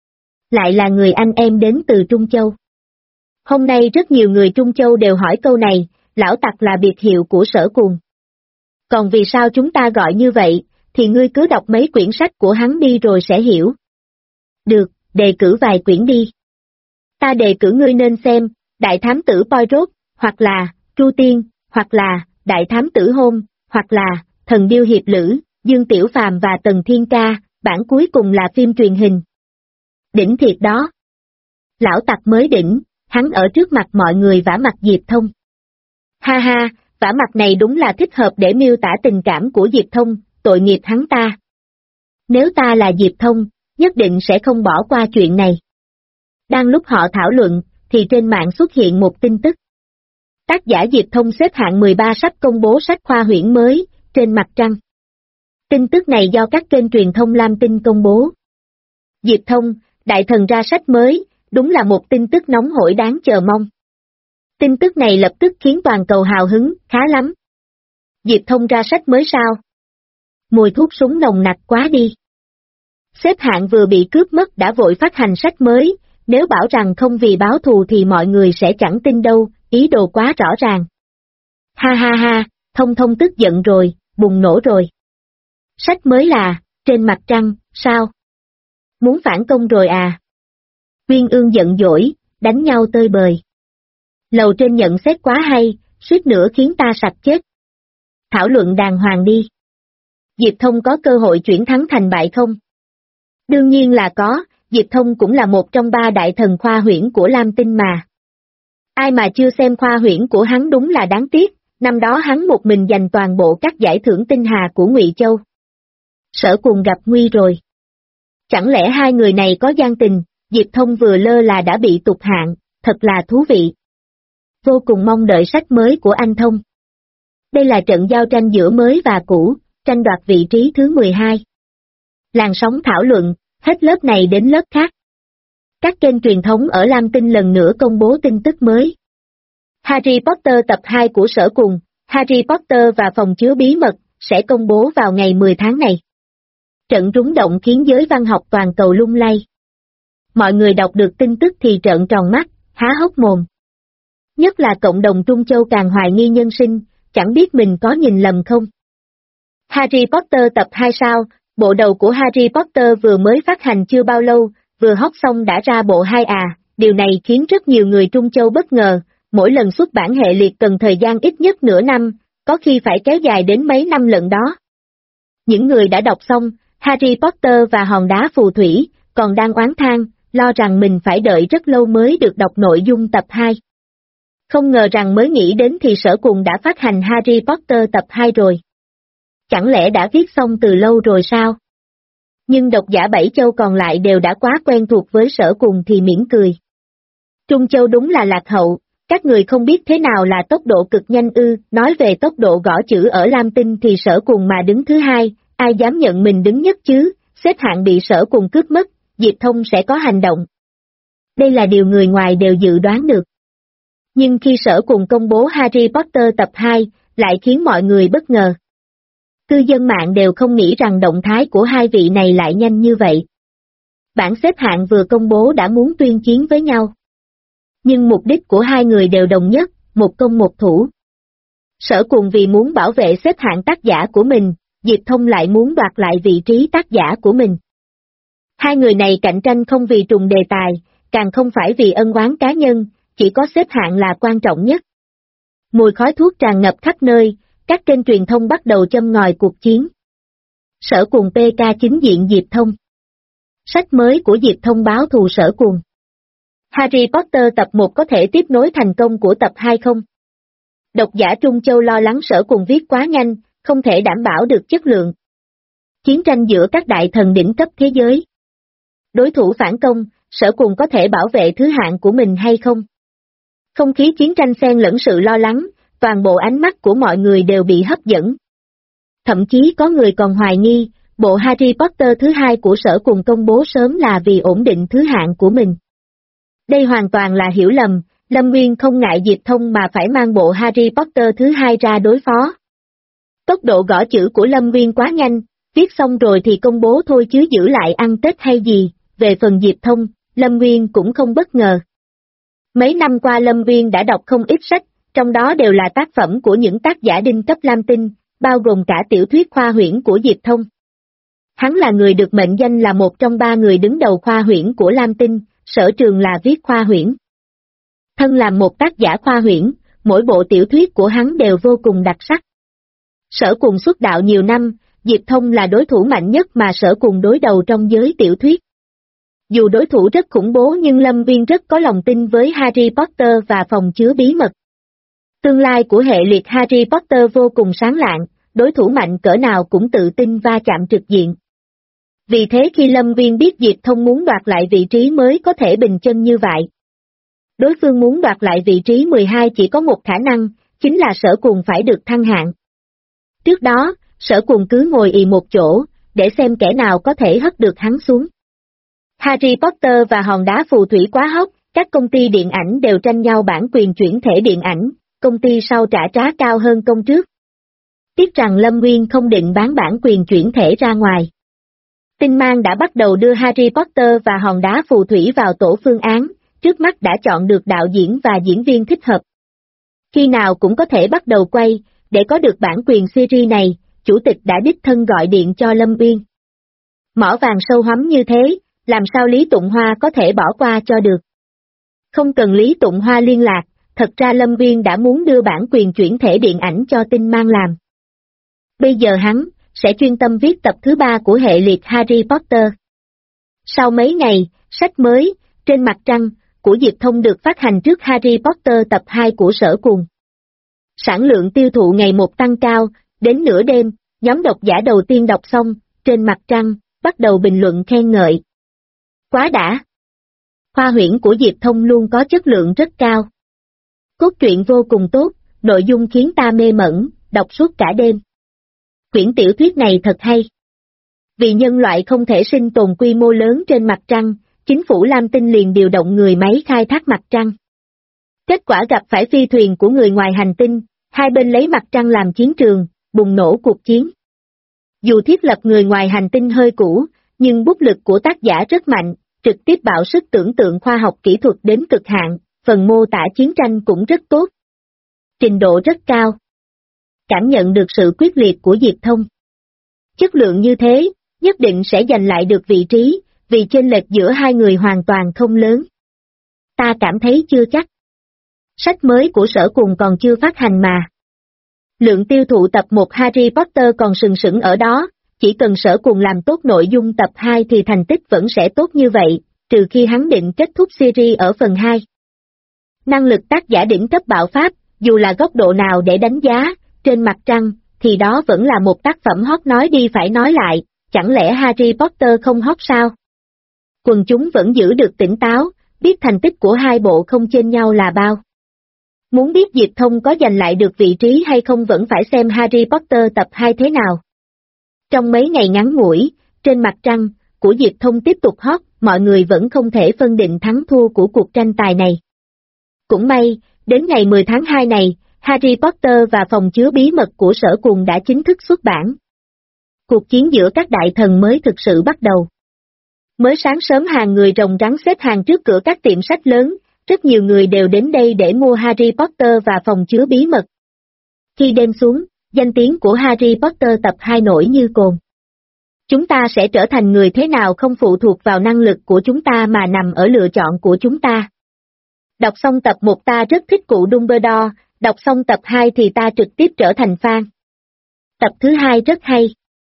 Lại là người anh em đến từ Trung Châu. Hôm nay rất nhiều người Trung Châu đều hỏi câu này, lão tặc là biệt hiệu của Sở Cùng. Còn vì sao chúng ta gọi như vậy, thì ngươi cứ đọc mấy quyển sách của hắn đi rồi sẽ hiểu. Được, đề cử vài quyển đi. Ta đề cử ngươi nên xem, Đại Thám Tử Poirot, hoặc là, Tru Tiên, hoặc là, Đại Thám Tử Hôn, hoặc là, Thần Điêu Hiệp Lữ, Dương Tiểu Phàm và Tần Thiên Ca, bản cuối cùng là phim truyền hình. Đỉnh thiệt đó. Lão tặc mới đỉnh, hắn ở trước mặt mọi người vả mặt Diệp Thông. Ha ha, vả mặt này đúng là thích hợp để miêu tả tình cảm của Diệp Thông, tội nghiệp hắn ta. Nếu ta là Diệp Thông, nhất định sẽ không bỏ qua chuyện này. Đang lúc họ thảo luận, thì trên mạng xuất hiện một tin tức. Tác giả Diệp Thông xếp hạng 13 sắp công bố sách khoa huyễn mới, trên mặt trăng. Tin tức này do các kênh truyền thông Lam Tinh công bố. Diệp Thông, đại thần ra sách mới, đúng là một tin tức nóng hổi đáng chờ mong. Tin tức này lập tức khiến toàn cầu hào hứng, khá lắm. Diệp Thông ra sách mới sao? Mùi thuốc súng nồng nặc quá đi. Xếp hạng vừa bị cướp mất đã vội phát hành sách mới, nếu bảo rằng không vì báo thù thì mọi người sẽ chẳng tin đâu, ý đồ quá rõ ràng. Ha ha ha, Thông tức giận rồi, bùng nổ rồi. Sách mới là, trên mặt trăng, sao? Muốn phản công rồi à? Uyên Ương giận dỗi, đánh nhau tơi bời. Lầu trên nhận xét quá hay, suýt nữa khiến ta sặc chết. Thảo luận đàng hoàng đi. Diệp Thông có cơ hội chuyển thắng thành bại không? Đương nhiên là có, Diệp Thông cũng là một trong 3 đại thần khoa huyễn của Lam Tinh mà. Ai mà chưa xem khoa huyễn của hắn đúng là đáng tiếc, năm đó hắn một mình giành toàn bộ các giải thưởng tinh hà của Ngụy Châu. Sở Cùng gặp nguy rồi. Chẳng lẽ hai người này có gian tình, Diệp Thông vừa lơ là đã bị tụt hạng, thật là thú vị. Vô cùng mong đợi sách mới của anh Thông. Đây là trận giao tranh giữa mới và cũ, tranh đoạt vị trí thứ 12. Làn sóng thảo luận, hết lớp này đến lớp khác. Các kênh truyền thống ở Lam Tinh lần nữa công bố tin tức mới. Harry Potter tập 2 của Sở Cùng, Harry Potter và phòng chứa bí mật, sẽ công bố vào ngày 10 tháng này. Trận rúng động khiến giới văn học toàn cầu lung lay. Mọi người đọc được tin tức thì trợn tròn mắt, há hốc mồm. Nhất là cộng đồng Trung Châu càng hoài nghi nhân sinh, chẳng biết mình có nhìn lầm không. Harry Potter tập 2 sao, bộ đầu của Harry Potter vừa mới phát hành chưa bao lâu, vừa hot xong đã ra bộ 2 à, điều này khiến rất nhiều người Trung Châu bất ngờ, mỗi lần xuất bản hệ liệt cần thời gian ít nhất nửa năm, có khi phải kéo dài đến mấy năm lận đó. Những người đã đọc xong, Harry Potter và hòn đá phù thủy, còn đang oán than, lo rằng mình phải đợi rất lâu mới được đọc nội dung tập 2. Không ngờ rằng mới nghĩ đến thì Sở Cùng đã phát hành Harry Potter tập 2 rồi. Chẳng lẽ đã viết xong từ lâu rồi sao? Nhưng độc giả 7 châu còn lại đều đã quá quen thuộc với Sở Cùng thì mỉm cười. Trung Châu đúng là lạc hậu, các người không biết thế nào là tốc độ cực nhanh ư, nói về tốc độ gõ chữ ở Lam Tinh thì Sở Cùng mà đứng thứ 2, ai dám nhận mình đứng nhất chứ, xếp hạng bị Sở Cùng cướp mất, Diệp Thông sẽ có hành động. Đây là điều người ngoài đều dự đoán được. Nhưng khi Sở Cùng công bố Harry Potter tập 2, lại khiến mọi người bất ngờ. Cư dân mạng đều không nghĩ rằng động thái của hai vị này lại nhanh như vậy. Bảng xếp hạng vừa công bố đã muốn tuyên chiến với nhau. Nhưng mục đích của hai người đều đồng nhất, một công một thủ. Sở Cùng vì muốn bảo vệ xếp hạng tác giả của mình, Diệp Thông lại muốn đoạt lại vị trí tác giả của mình. Hai người này cạnh tranh không vì trùng đề tài, càng không phải vì ân oán cá nhân, chỉ có xếp hạng là quan trọng nhất. Mùi khói thuốc tràn ngập khắp nơi, các kênh truyền thông bắt đầu châm ngòi cuộc chiến. Sở Cùng PK chính diện Diệp Thông. Sách mới của Diệp Thông báo thù Sở Cùng. Harry Potter tập 1 có thể tiếp nối thành công của tập 2 không? Độc giả Trung Châu lo lắng Sở Cùng viết quá nhanh, không thể đảm bảo được chất lượng. Chiến tranh giữa các đại thần đỉnh cấp thế giới. Đối thủ phản công, Sở Cùng có thể bảo vệ thứ hạng của mình hay không? Không khí chiến tranh xen lẫn sự lo lắng, toàn bộ ánh mắt của mọi người đều bị hấp dẫn. Thậm chí có người còn hoài nghi, bộ Harry Potter thứ hai của Sở Cùng công bố sớm là vì ổn định thứ hạng của mình. Đây hoàn toàn là hiểu lầm, Lâm Nguyên không ngại Diệp Thông mà phải mang bộ Harry Potter thứ hai ra đối phó. Tốc độ gõ chữ của Lâm Nguyên quá nhanh, viết xong rồi thì công bố thôi chứ giữ lại ăn Tết hay gì, về phần Diệp Thông, Lâm Nguyên cũng không bất ngờ. Mấy năm qua Lâm Nguyên đã đọc không ít sách, trong đó đều là tác phẩm của những tác giả đỉnh cấp Lam Tinh, bao gồm cả tiểu thuyết khoa huyễn của Diệp Thông. Hắn là người được mệnh danh là một trong ba người đứng đầu khoa huyễn của Lam Tinh, sở trường là viết khoa huyễn. Thân làm một tác giả khoa huyễn, mỗi bộ tiểu thuyết của hắn đều vô cùng đặc sắc. Sở Cùng xuất đạo nhiều năm, Diệp Thông là đối thủ mạnh nhất mà Sở Cùng đối đầu trong giới tiểu thuyết. Dù đối thủ rất khủng bố nhưng Lâm Nguyên rất có lòng tin với Harry Potter và phòng chứa bí mật. Tương lai của hệ liệt Harry Potter vô cùng sáng lạng, đối thủ mạnh cỡ nào cũng tự tin va chạm trực diện. Vì thế khi Lâm Nguyên biết Diệp Thông muốn đoạt lại vị trí mới có thể bình chân như vậy. Đối phương muốn đoạt lại vị trí 12 chỉ có một khả năng, chính là Sở Cùng phải được thăng hạng. Trước đó, Sở Cùng cứ ngồi ì một chỗ, để xem kẻ nào có thể hất được hắn xuống. Harry Potter và hòn đá phù thủy quá hot, các công ty điện ảnh đều tranh nhau bản quyền chuyển thể điện ảnh, công ty sau trả giá cao hơn công trước. Tiếc rằng Lâm Nguyên không định bán bản quyền chuyển thể ra ngoài. Tinh Mang đã bắt đầu đưa Harry Potter và hòn đá phù thủy vào tổ phương án, trước mắt đã chọn được đạo diễn và diễn viên thích hợp. Khi nào cũng có thể bắt đầu quay, để có được bản quyền series này, chủ tịch đã đích thân gọi điện cho Lâm Nguyên. Mỏ vàng sâu hoắm như thế, làm sao Lý Tụng Hoa có thể bỏ qua cho được? Không cần Lý Tụng Hoa liên lạc, thật ra Lâm Nguyên đã muốn đưa bản quyền chuyển thể điện ảnh cho Tinh Mang làm. Bây giờ hắn sẽ chuyên tâm viết tập thứ 3 của hệ liệt Harry Potter. Sau mấy ngày, sách mới, Trên Mặt Trăng, của Diệp Thông được phát hành trước Harry Potter tập 2 của Sở Cùng. Sản lượng tiêu thụ ngày một tăng cao, đến nửa đêm, nhóm độc giả đầu tiên đọc xong, Trên Mặt Trăng, bắt đầu bình luận khen ngợi. Quá đã! Khoa huyễn của Diệp Thông luôn có chất lượng rất cao. Cốt truyện vô cùng tốt, nội dung khiến ta mê mẩn, đọc suốt cả đêm. Quyển tiểu thuyết này thật hay. Vì nhân loại không thể sinh tồn quy mô lớn trên mặt trăng, chính phủ Lam Tinh liền điều động người máy khai thác mặt trăng. Kết quả gặp phải phi thuyền của người ngoài hành tinh, hai bên lấy mặt trăng làm chiến trường, bùng nổ cuộc chiến. Dù thiết lập người ngoài hành tinh hơi cũ, nhưng bút lực của tác giả rất mạnh, trực tiếp bạo sức tưởng tượng khoa học kỹ thuật đến cực hạn, phần mô tả chiến tranh cũng rất tốt. Trình độ rất cao. Cảm nhận được sự quyết liệt của Diệp Thông. Chất lượng như thế, nhất định sẽ giành lại được vị trí, vì chênh lệch giữa hai người hoàn toàn không lớn. Ta cảm thấy chưa chắc. Sách mới của Sở Cùng còn chưa phát hành mà. Lượng tiêu thụ tập 1 Harry Potter còn sừng sững ở đó, chỉ cần Sở Cùng làm tốt nội dung tập 2 thì thành tích vẫn sẽ tốt như vậy, trừ khi hắn định kết thúc series ở phần 2. Năng lực tác giả đỉnh cấp bạo phát, dù là góc độ nào để đánh giá, Trên Mặt Trăng, thì đó vẫn là một tác phẩm hot nói đi phải nói lại, chẳng lẽ Harry Potter không hot sao? Quần chúng vẫn giữ được tỉnh táo, biết thành tích của hai bộ không chênh nhau là bao. Muốn biết Diệp Thông có giành lại được vị trí hay không vẫn phải xem Harry Potter tập 2 thế nào. Trong mấy ngày ngắn ngủi, Trên Mặt Trăng, của Diệp Thông tiếp tục hot, mọi người vẫn không thể phân định thắng thua của cuộc tranh tài này. Cũng may, đến ngày 10 tháng 2 này, Harry Potter và phòng chứa bí mật của Sở Cùng đã chính thức xuất bản. Cuộc chiến giữa các đại thần mới thực sự bắt đầu. Mới sáng sớm hàng người rồng rắn xếp hàng trước cửa các tiệm sách lớn, rất nhiều người đều đến đây để mua Harry Potter và phòng chứa bí mật. Khi đêm xuống, danh tiếng của Harry Potter tập 2 nổi như cồn. Chúng ta sẽ trở thành người thế nào không phụ thuộc vào năng lực của chúng ta mà nằm ở lựa chọn của chúng ta. Đọc xong tập 1 ta rất thích cụ Dumbledore, đọc xong tập 2 thì ta trực tiếp trở thành fan. Tập thứ 2 rất hay.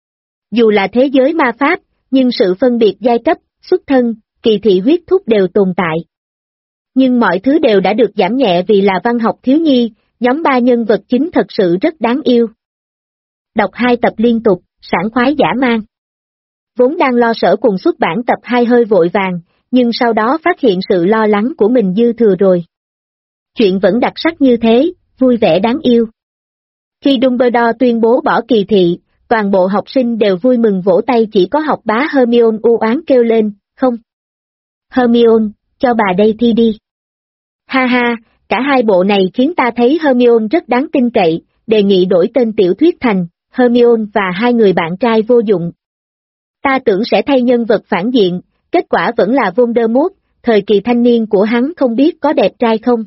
Dù là thế giới ma pháp, nhưng sự phân biệt giai cấp, xuất thân, kỳ thị huyết thúc đều tồn tại. Nhưng mọi thứ đều đã được giảm nhẹ vì là văn học thiếu nhi, nhóm 3 nhân vật chính thật sự rất đáng yêu. Đọc 2 tập liên tục, sảng khoái dã man. vốn đang lo Sở Cùng xuất bản tập 2 hơi vội vàng, nhưng sau đó phát hiện sự lo lắng của mình dư thừa rồi. Chuyện vẫn đặc sắc như thế, vui vẻ đáng yêu. Khi Dumbledore tuyên bố bỏ kỳ thị, toàn bộ học sinh đều vui mừng vỗ tay, chỉ có học bá Hermione u oán kêu lên, không. Hermione, cho bà đây thi đi. Ha ha, cả hai bộ này khiến ta thấy Hermione rất đáng tin cậy, đề nghị đổi tên tiểu thuyết thành Hermione và hai người bạn trai vô dụng. Ta tưởng sẽ thay nhân vật phản diện, kết quả vẫn là Voldemort, thời kỳ thanh niên của hắn không biết có đẹp trai không.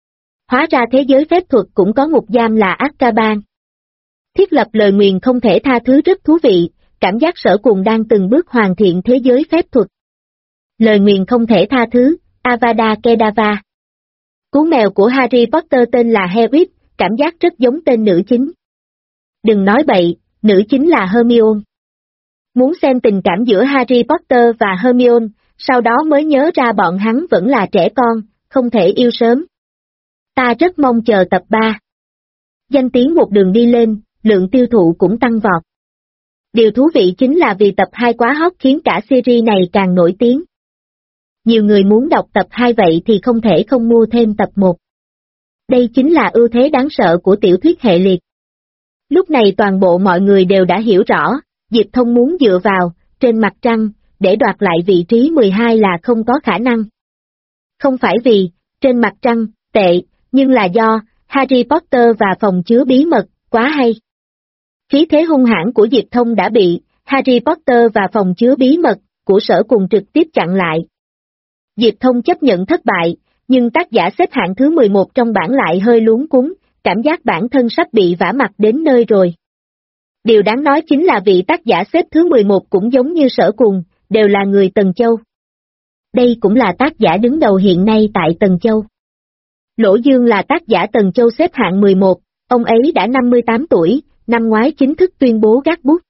Hóa ra thế giới phép thuật cũng có ngục giam là Azkaban. Thiết lập lời nguyền không thể tha thứ rất thú vị, cảm giác Sở Cùng đang từng bước hoàn thiện thế giới phép thuật. Lời nguyền không thể tha thứ, Avada Kedavra. Cú mèo của Harry Potter tên là Hagrid, cảm giác rất giống tên nữ chính. Đừng nói bậy, nữ chính là Hermione. Muốn xem tình cảm giữa Harry Potter và Hermione, sau đó mới nhớ ra bọn hắn vẫn là trẻ con, không thể yêu sớm. Ta rất mong chờ tập 3. Danh tiếng một đường đi lên, lượng tiêu thụ cũng tăng vọt. Điều thú vị chính là vì tập 2 quá hot khiến cả series này càng nổi tiếng. Nhiều người muốn đọc tập 2 vậy thì không thể không mua thêm tập 1. Đây chính là ưu thế đáng sợ của tiểu thuyết hệ liệt. Lúc này toàn bộ mọi người đều đã hiểu rõ, Diệp Thông muốn dựa vào, trên mặt trăng, để đoạt lại vị trí 12 là không có khả năng. Không phải vì, trên mặt trăng, tệ, nhưng là do, Harry Potter và phòng chứa bí mật, quá hay. Khí thế hung hãn của Diệp Thông đã bị, Harry Potter và phòng chứa bí mật, của Sở Cùng trực tiếp chặn lại. Diệp Thông chấp nhận thất bại, nhưng tác giả xếp hạng thứ 11 trong bảng lại hơi luống cuống, cảm giác bản thân sắp bị vả mặt đến nơi rồi. Điều đáng nói chính là vị tác giả xếp thứ 11 cũng giống như Sở Cùng, đều là người Tần Châu. Đây cũng là tác giả đứng đầu hiện nay tại Tần Châu. Lỗ Dương là tác giả Tần Châu xếp hạng 11, ông ấy đã 58 tuổi, năm ngoái chính thức tuyên bố gác bút.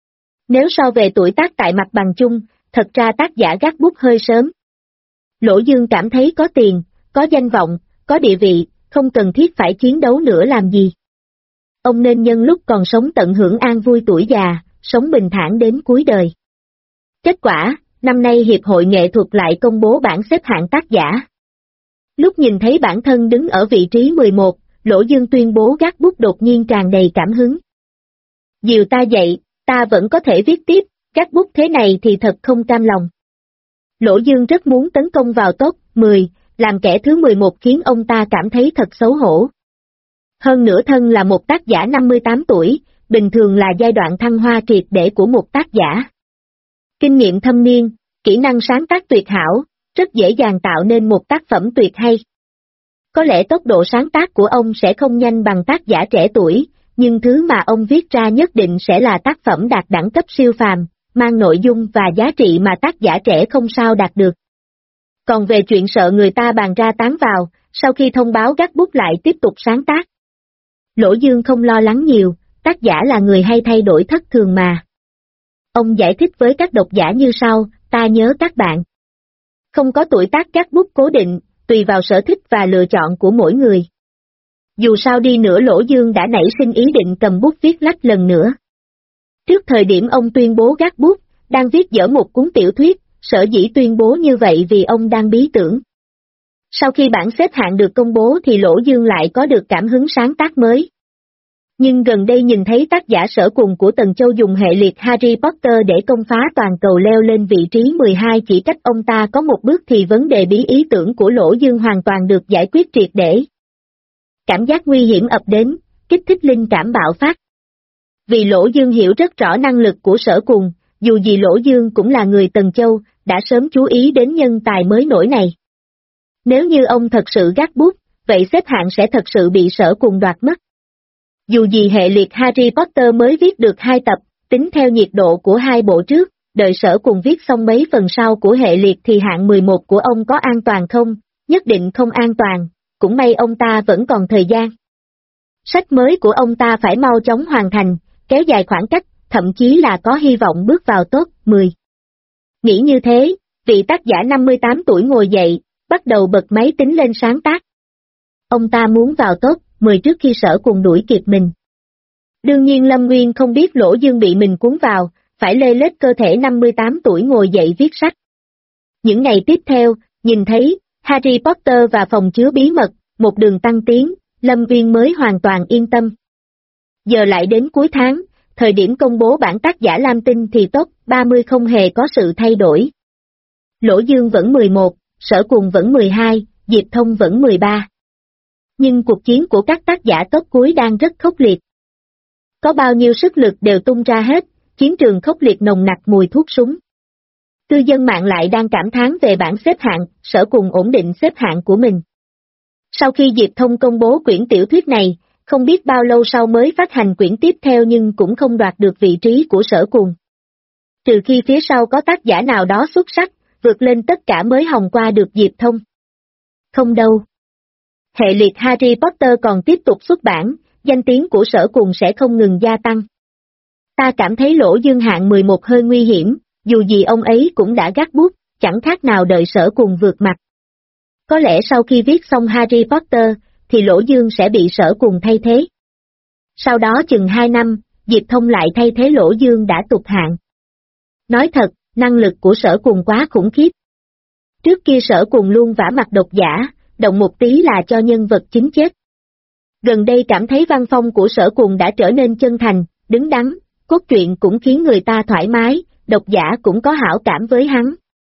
Nếu so về tuổi tác tại mặt bằng chung, thật ra tác giả gác bút hơi sớm. Lỗ Dương cảm thấy có tiền, có danh vọng, có địa vị, không cần thiết phải chiến đấu nữa làm gì. Ông nên nhân lúc còn sống tận hưởng an vui tuổi già, sống bình thản đến cuối đời. Kết quả, năm nay Hiệp hội Nghệ thuật lại công bố bảng xếp hạng tác giả. Lúc nhìn thấy bản thân đứng ở vị trí 11, Lỗ Dương tuyên bố gác bút đột nhiên tràn đầy cảm hứng. Dìu ta dậy, ta vẫn có thể viết tiếp, gác bút thế này thì thật không cam lòng. Lỗ Dương rất muốn tấn công vào top 10, làm kẻ thứ 11 khiến ông ta cảm thấy thật xấu hổ. Hơn nữa thân là một tác giả 58 tuổi, bình thường là giai đoạn thăng hoa triệt để của một tác giả. Kinh nghiệm thâm niên, kỹ năng sáng tác tuyệt hảo, rất dễ dàng tạo nên một tác phẩm tuyệt hay. Có lẽ tốc độ sáng tác của ông sẽ không nhanh bằng tác giả trẻ tuổi, nhưng thứ mà ông viết ra nhất định sẽ là tác phẩm đạt đẳng cấp siêu phàm, mang nội dung và giá trị mà tác giả trẻ không sao đạt được. Còn về chuyện sợ người ta bàn ra tán vào, sau khi thông báo gác bút lại tiếp tục sáng tác. Lỗ Dương không lo lắng nhiều, tác giả là người hay thay đổi thất thường mà. Ông giải thích với các độc giả như sau, ta nhớ các bạn. Không có tuổi tác gác bút cố định, tùy vào sở thích và lựa chọn của mỗi người. Dù sao đi nữa Lỗ Dương đã nảy sinh ý định cầm bút viết lách lần nữa. Trước thời điểm ông tuyên bố gác bút, đang viết dở một cuốn tiểu thuyết, sở dĩ tuyên bố như vậy vì ông đang bí tưởng. Sau khi bảng xếp hạng được công bố thì Lỗ Dương lại có được cảm hứng sáng tác mới. Nhưng gần đây nhìn thấy tác giả Sở Cùng của Tần Châu dùng hệ liệt Harry Potter để công phá toàn cầu leo lên vị trí 12 chỉ cách ông ta có một bước thì vấn đề bí ý tưởng của Lỗ Dương hoàn toàn được giải quyết triệt để. Cảm giác nguy hiểm ập đến, kích thích linh cảm bạo phát. Vì Lỗ Dương hiểu rất rõ năng lực của Sở Cùng, dù gì Lỗ Dương cũng là người Tần Châu, đã sớm chú ý đến nhân tài mới nổi này. Nếu như ông thật sự gác bút, vậy xếp hạng sẽ thật sự bị Sở Cùng đoạt mất. Dù gì hệ liệt Harry Potter mới viết được 2 tập, tính theo nhiệt độ của 2 bộ trước, đợi Sở Cùng viết xong mấy phần sau của hệ liệt thì hạng 11 của ông có an toàn không? Nhất định không an toàn, cũng may ông ta vẫn còn thời gian. Sách mới của ông ta phải mau chóng hoàn thành, kéo dài khoảng cách, thậm chí là có hy vọng bước vào top 10. Nghĩ như thế, vị tác giả 58 tuổi ngồi dậy, bắt đầu bật máy tính lên sáng tác. Ông ta muốn vào top 10 trước khi Sở Cùng đuổi kịp mình. Đương nhiên Lâm Nguyên không biết Lỗ Dương bị mình cuốn vào, phải lê lết cơ thể 58 tuổi ngồi dậy viết sách. Những ngày tiếp theo, nhìn thấy Harry Potter và phòng chứa bí mật, một đường tăng tiến, Lâm Uyên mới hoàn toàn yên tâm. Giờ lại đến cuối tháng, thời điểm công bố bản tác giả Lam Tinh thì top 30 không hề có sự thay đổi. Lỗ Dương vẫn 11, Sở Cùng vẫn 12, Diệp Thông vẫn 13. Nhưng cuộc chiến của các tác giả top cuối đang rất khốc liệt. Có bao nhiêu sức lực đều tung ra hết, chiến trường khốc liệt nồng nặc mùi thuốc súng. Cư dân mạng lại đang cảm thán về bảng xếp hạng, Sở Cùng ổn định xếp hạng của mình. Sau khi Diệp Thông công bố quyển tiểu thuyết này, không biết bao lâu sau mới phát hành quyển tiếp theo nhưng cũng không đoạt được vị trí của Sở Cùng. Trừ khi phía sau có tác giả nào đó xuất sắc, vượt lên tất cả mới hòng qua được Diệp Thông. Không đâu. Hệ liệt Harry Potter còn tiếp tục xuất bản, danh tiếng của Sở Cùng sẽ không ngừng gia tăng. Ta cảm thấy Lỗ Dương hạng 11 hơi nguy hiểm, dù gì ông ấy cũng đã gác bút, chẳng khác nào đợi Sở Cùng vượt mặt. Có lẽ sau khi viết xong Harry Potter, thì Lỗ Dương sẽ bị Sở Cùng thay thế. Sau đó chừng 2 năm, Diệp Thông lại thay thế Lỗ Dương đã tụt hạng. Nói thật, năng lực của Sở Cùng quá khủng khiếp. Trước kia Sở Cùng luôn vả mặt độc giả, động một tí là cho nhân vật chính chết. Gần đây cảm thấy văn phong của Sở Cùng đã trở nên chân thành, đứng đắn, cốt truyện cũng khiến người ta thoải mái, độc giả cũng có hảo cảm với hắn.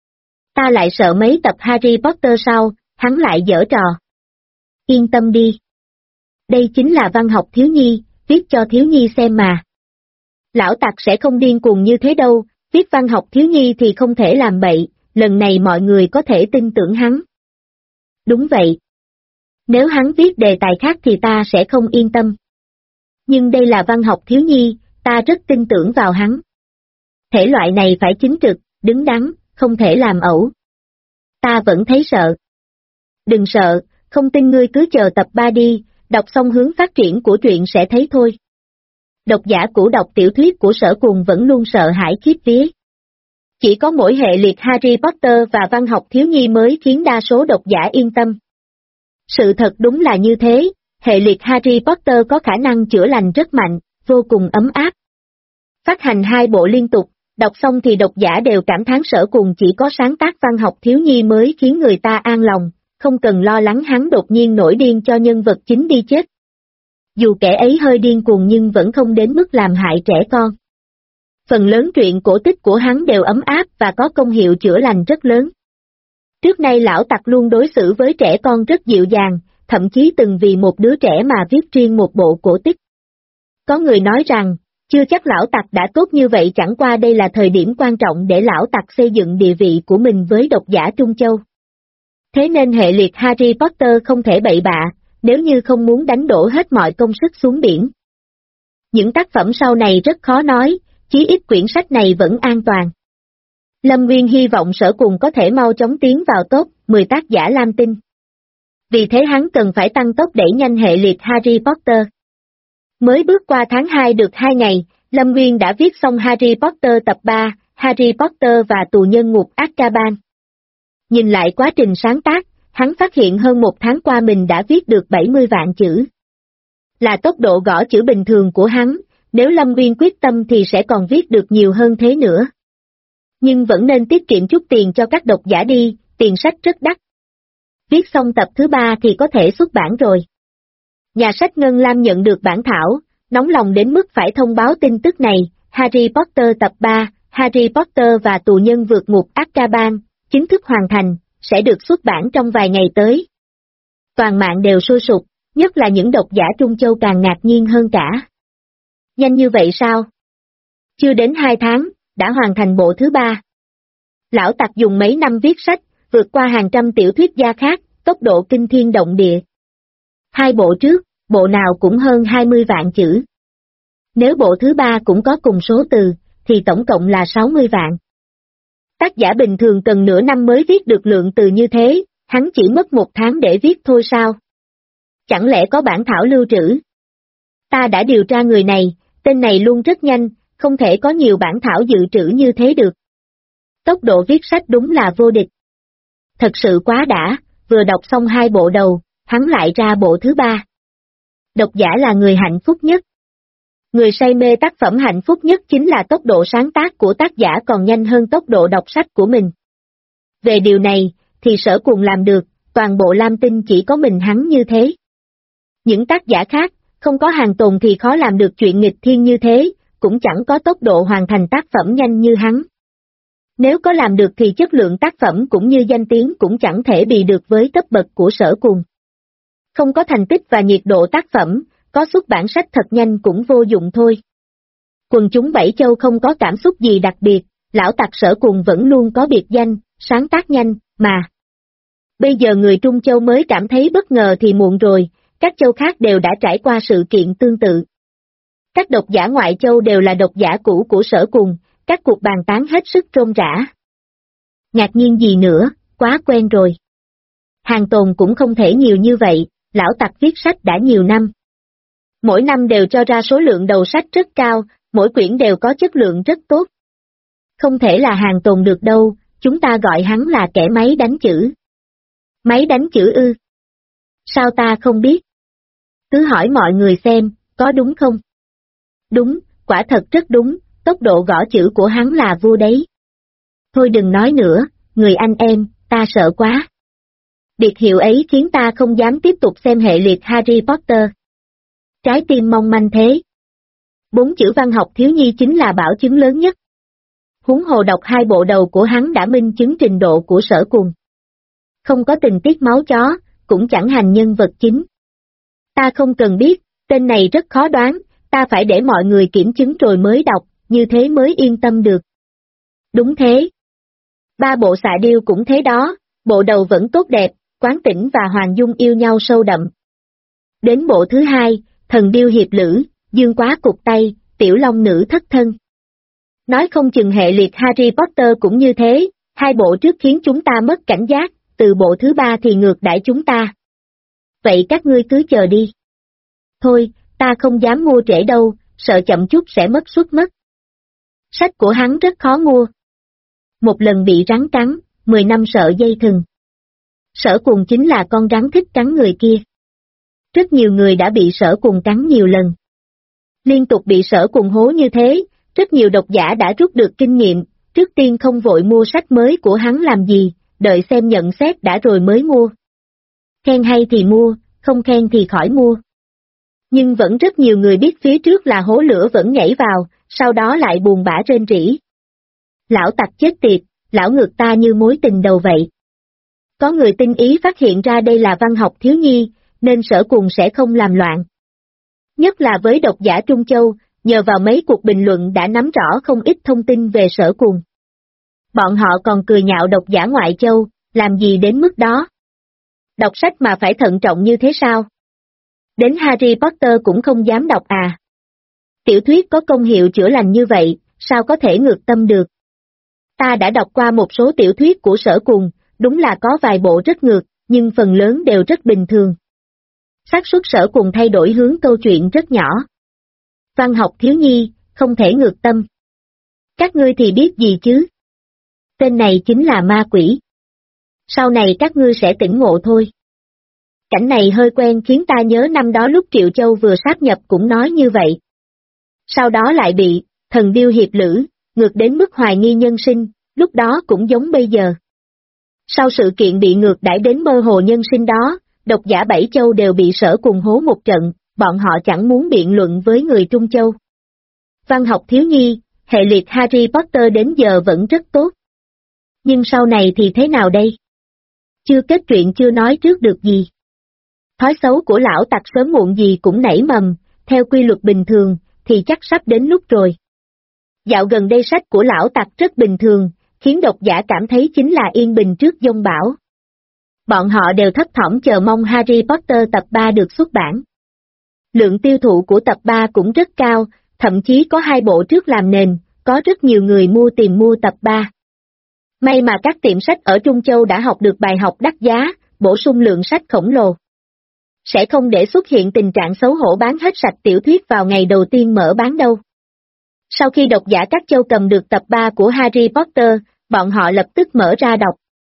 Ta lại sợ mấy tập Harry Potter sau, hắn lại giở trò. Yên tâm đi. Đây chính là văn học thiếu nhi, viết cho thiếu nhi xem mà. Lão Tặc sẽ không điên cuồng như thế đâu, viết văn học thiếu nhi thì không thể làm bậy, lần này mọi người có thể tin tưởng hắn. Đúng vậy. Nếu hắn viết đề tài khác thì ta sẽ không yên tâm. Nhưng đây là văn học thiếu nhi, ta rất tin tưởng vào hắn. Thể loại này phải chính trực, đứng đắn, không thể làm ẩu. Ta vẫn thấy sợ. Đừng sợ, không tin ngươi cứ chờ tập 3 đi, đọc xong hướng phát triển của truyện sẽ thấy thôi. Độc giả cũ đọc tiểu thuyết của Sở Cùng vẫn luôn sợ hãi khiếp vía. Chỉ có mỗi hệ liệt Harry Potter và văn học thiếu nhi mới khiến đa số độc giả yên tâm. Sự thật đúng là như thế, hệ liệt Harry Potter có khả năng chữa lành rất mạnh, vô cùng ấm áp. Phát hành 2 bộ liên tục, đọc xong thì độc giả đều cảm thán Sở Cùng chỉ có sáng tác văn học thiếu nhi mới khiến người ta an lòng, không cần lo lắng hắn đột nhiên nổi điên cho nhân vật chính đi chết. Dù kẻ ấy hơi điên cuồng nhưng vẫn không đến mức làm hại trẻ con. Phần lớn truyện cổ tích của hắn đều ấm áp và có công hiệu chữa lành rất lớn. Trước nay Lão Tặc luôn đối xử với trẻ con rất dịu dàng, thậm chí từng vì một đứa trẻ mà viết riêng một bộ cổ tích. Có người nói rằng, chưa chắc Lão Tặc đã tốt như vậy, chẳng qua đây là thời điểm quan trọng để Lão Tặc xây dựng địa vị của mình với độc giả Trung Châu. Thế nên hệ liệt Harry Potter không thể bậy bạ, nếu như không muốn đánh đổ hết mọi công sức xuống biển. Những tác phẩm sau này rất khó nói, chí ít quyển sách này vẫn an toàn. Lâm Nguyên hy vọng Sở Cùng có thể mau chóng tiến vào top 10 tác giả Lam Tinh. Vì thế hắn cần phải tăng tốc đẩy nhanh hệ liệt Harry Potter. Mới bước qua tháng 2 được 2 ngày, Lâm Nguyên đã viết xong Harry Potter tập 3, Harry Potter và tù nhân ngục Azkaban. Nhìn lại quá trình sáng tác, hắn phát hiện hơn 1 tháng qua mình đã viết được 70 vạn chữ. Là tốc độ gõ chữ bình thường của hắn, nếu Lâm Nguyên quyết tâm thì sẽ còn viết được nhiều hơn thế nữa. Nhưng vẫn nên tiết kiệm chút tiền cho các độc giả đi, tiền sách rất đắt. Viết xong tập thứ 3 thì có thể xuất bản rồi. Nhà sách Ngân Lam nhận được bản thảo, nóng lòng đến mức phải thông báo tin tức này, Harry Potter tập 3, Harry Potter và tù nhân vượt ngục Azkaban, chính thức hoàn thành, sẽ được xuất bản trong vài ngày tới. Toàn mạng đều sôi sục, nhất là những độc giả Trung Châu càng ngạc nhiên hơn cả. Nhanh như vậy sao? Chưa đến 2 tháng, đã hoàn thành bộ thứ 3. Lão Tặc dùng mấy năm viết sách, vượt qua hàng trăm tiểu thuyết gia khác, tốc độ kinh thiên động địa. 2 bộ trước, bộ nào cũng hơn 20 vạn chữ. Nếu bộ thứ 3 cũng có cùng số từ, thì tổng cộng là 60 vạn. Tác giả bình thường cần nửa năm mới viết được lượng từ như thế, hắn chỉ mất 1 tháng để viết thôi sao? Chẳng lẽ có bản thảo lưu trữ? Ta đã điều tra người này, tên này luôn rất nhanh, không thể có nhiều bản thảo dự trữ như thế được. Tốc độ viết sách đúng là vô địch. Thật sự quá đã, vừa đọc xong 2 bộ đầu, hắn lại ra bộ thứ 3. Độc giả là người hạnh phúc nhất. Người say mê tác phẩm hạnh phúc nhất chính là tốc độ sáng tác của tác giả còn nhanh hơn tốc độ đọc sách của mình. Về điều này, thì Sở Cùng làm được, toàn bộ Lam Tinh chỉ có mình hắn như thế. Những tác giả khác, không có Hàng Tồn thì khó làm được chuyện nghịch thiên như thế, cũng chẳng có tốc độ hoàn thành tác phẩm nhanh như hắn. Nếu có làm được thì chất lượng tác phẩm cũng như danh tiếng cũng chẳng thể bị được với cấp bậc của Sở Cùng. Không có thành tích và nhiệt độ tác phẩm, có xuất bản sách thật nhanh cũng vô dụng thôi. Quần chúng Bảy Châu không có cảm xúc gì đặc biệt, lão tặc Sở Cùng vẫn luôn có biệt danh, sáng tác nhanh, mà. Bây giờ người Trung Châu mới cảm thấy bất ngờ thì muộn rồi, các châu khác đều đã trải qua sự kiện tương tự. Các độc giả ngoại châu đều là độc giả cũ của Sở Cùng, các cuộc bàn tán hết sức rôm rã. Ngạc nhiên gì nữa, quá quen rồi. Hàng Tồn cũng không thể nhiều như vậy, lão tặc viết sách đã nhiều năm. Mỗi năm đều cho ra số lượng đầu sách rất cao, mỗi quyển đều có chất lượng rất tốt. Không thể là Hàng Tồn được đâu, chúng ta gọi hắn là kẻ máy đánh chữ. Máy đánh chữ ư? Sao ta không biết? Cứ hỏi mọi người xem, có đúng không? Đúng, quả thật rất đúng, tốc độ gõ chữ của hắn là vua đấy. Thôi đừng nói nữa, người anh em, ta sợ quá. Biệt hiệu ấy khiến ta không dám tiếp tục xem hệ liệt Harry Potter. Trái tim mong manh thế. 4 chữ văn học thiếu nhi chính là bảo chứng lớn nhất. Huống hồ đọc 2 bộ đầu của hắn đã minh chứng trình độ của Sở Cùng. Không có tình tiết máu chó, cũng chẳng hành nhân vật chính. Ta không cần biết, tên này rất khó đoán, ta phải để mọi người kiểm chứng rồi mới đọc, như thế mới yên tâm được. Đúng thế. 3 bộ Xạ Điêu cũng thế đó, bộ đầu vẫn tốt đẹp, Quán Tĩnh và Hoàng Dung yêu nhau sâu đậm. Đến bộ thứ 2, Thần Điêu Hiệp Lữ, Dương Quá cụt tay, Tiểu Long Nữ thất thân. Nói không chừng hệ liệt Harry Potter cũng như thế, 2 bộ trước khiến chúng ta mất cảnh giác, từ bộ thứ 3 thì ngược đãi chúng ta. Vậy các ngươi cứ chờ đi. Thôi, ta không dám mua trễ đâu, sợ chậm chút sẽ mất suất mất. Sách của hắn rất khó mua. Một lần bị rắn cắn, 10 năm sợ dây thừng. Sở Cùng chính là con rắn thích cắn người kia. Rất nhiều người đã bị Sở Cùng cắn nhiều lần. Liên tục bị Sở Cùng hố như thế, rất nhiều độc giả đã rút được kinh nghiệm, trước tiên không vội mua sách mới của hắn làm gì, đợi xem nhận xét đã rồi mới mua. Khen hay thì mua, không khen thì khỏi mua. Nhưng vẫn rất nhiều người biết phía trước là hố lửa vẫn nhảy vào, sau đó lại buồn bã rên rỉ. Lão tặc chết tiệt, lão ngược ta như mối tình đầu vậy. Có người tinh ý phát hiện ra đây là văn học thiếu nhi, nên Sở Cùng sẽ không làm loạn. Nhất là với độc giả Trung Châu, nhờ vào mấy cuộc bình luận đã nắm rõ không ít thông tin về Sở Cùng. Bọn họ còn cười nhạo độc giả ngoại châu, làm gì đến mức đó. Đọc sách mà phải thận trọng như thế sao? Đến Harry Potter cũng không dám đọc à? Tiểu thuyết có công hiệu chữa lành như vậy, sao có thể ngược tâm được? Ta đã đọc qua một số tiểu thuyết của Sở Cùng, đúng là có vài bộ rất ngược, nhưng phần lớn đều rất bình thường. Xác suất Sở Cùng thay đổi hướng câu chuyện rất nhỏ. Văn học thiếu nhi, không thể ngược tâm. Các ngươi thì biết gì chứ? Tên này chính là ma quỷ. Sau này các ngươi sẽ tỉnh ngộ thôi. Cảnh này hơi quen khiến ta nhớ năm đó lúc Triệu Châu vừa sáp nhập cũng nói như vậy. Sau đó lại bị, Thần Điêu Hiệp Lữ, ngược đến mức hoài nghi nhân sinh, lúc đó cũng giống bây giờ. Sau sự kiện bị ngược đãi đến mơ hồ nhân sinh đó, độc giả Bảy Châu đều bị Sở Cùng hố một trận, bọn họ chẳng muốn biện luận với người Trung Châu. Văn học thiếu nhi, hệ liệt Harry Potter đến giờ vẫn rất tốt. Nhưng sau này thì thế nào đây? Chưa kết truyện chưa nói trước được gì. Thói xấu của lão tặc sớm muộn gì cũng nảy mầm, theo quy luật bình thường, thì chắc sắp đến lúc rồi. Dạo gần đây sách của lão tặc rất bình thường, khiến độc giả cảm thấy chính là yên bình trước giông bão. Bọn họ đều thấp thỏm chờ mong Harry Potter tập 3 được xuất bản. Lượng tiêu thụ của tập 3 cũng rất cao, thậm chí có 2 bộ trước làm nền, có rất nhiều người tìm mua tập 3. May mà các tiệm sách ở Trung Châu đã học được bài học đắt giá, bổ sung lượng sách khổng lồ. Sẽ không để xuất hiện tình trạng xấu hổ bán hết sạch tiểu thuyết vào ngày đầu tiên mở bán đâu. Sau khi độc giả các châu cầm được tập 3 của Harry Potter, bọn họ lập tức mở ra đọc.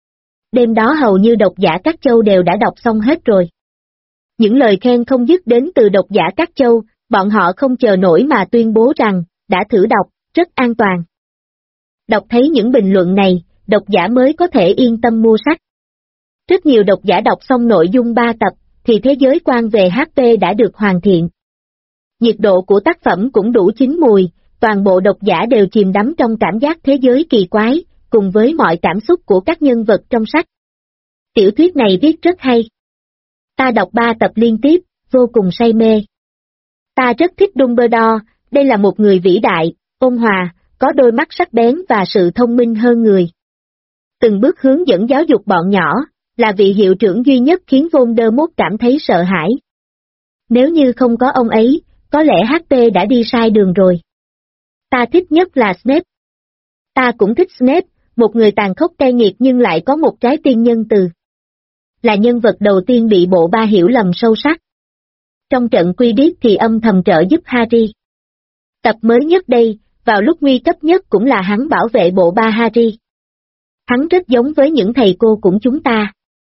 Đêm đó hầu như độc giả các châu đều đã đọc xong hết rồi. Những lời khen không dứt đến từ độc giả các châu, Bọn họ không chờ nổi mà tuyên bố rằng, đã thử đọc, rất an toàn. Đọc thấy những bình luận này, độc giả mới có thể yên tâm mua sách. Rất nhiều độc giả đọc xong nội dung 3 tập, thì thế giới quan về HP đã được hoàn thiện. Nhiệt độ của tác phẩm cũng đủ chín mùi, toàn bộ độc giả đều chìm đắm trong cảm giác thế giới kỳ quái, cùng với mọi cảm xúc của các nhân vật trong sách. Tiểu thuyết này viết rất hay. Ta đọc 3 tập liên tiếp, vô cùng say mê. Ta rất thích Dumbledore, đây là một người vĩ đại, ôn hòa, có đôi mắt sắc bén và sự thông minh hơn người. Từng bước hướng dẫn giáo dục bọn nhỏ, là vị hiệu trưởng duy nhất khiến Voldemort cảm thấy sợ hãi. Nếu như không có ông ấy, có lẽ HP đã đi sai đường rồi. Ta thích nhất là Snape. Ta cũng thích Snape, một người tàn khốc cay nghiệt nhưng lại có một trái tim nhân từ. Là nhân vật đầu tiên bị bộ ba hiểu lầm sâu sắc. Trong trận Quidditch thì âm thầm trợ giúp Harry. Tập mới nhất đây, vào lúc nguy cấp nhất cũng là hắn bảo vệ bộ ba Harry. Hắn rất giống với những thầy cô của chúng ta.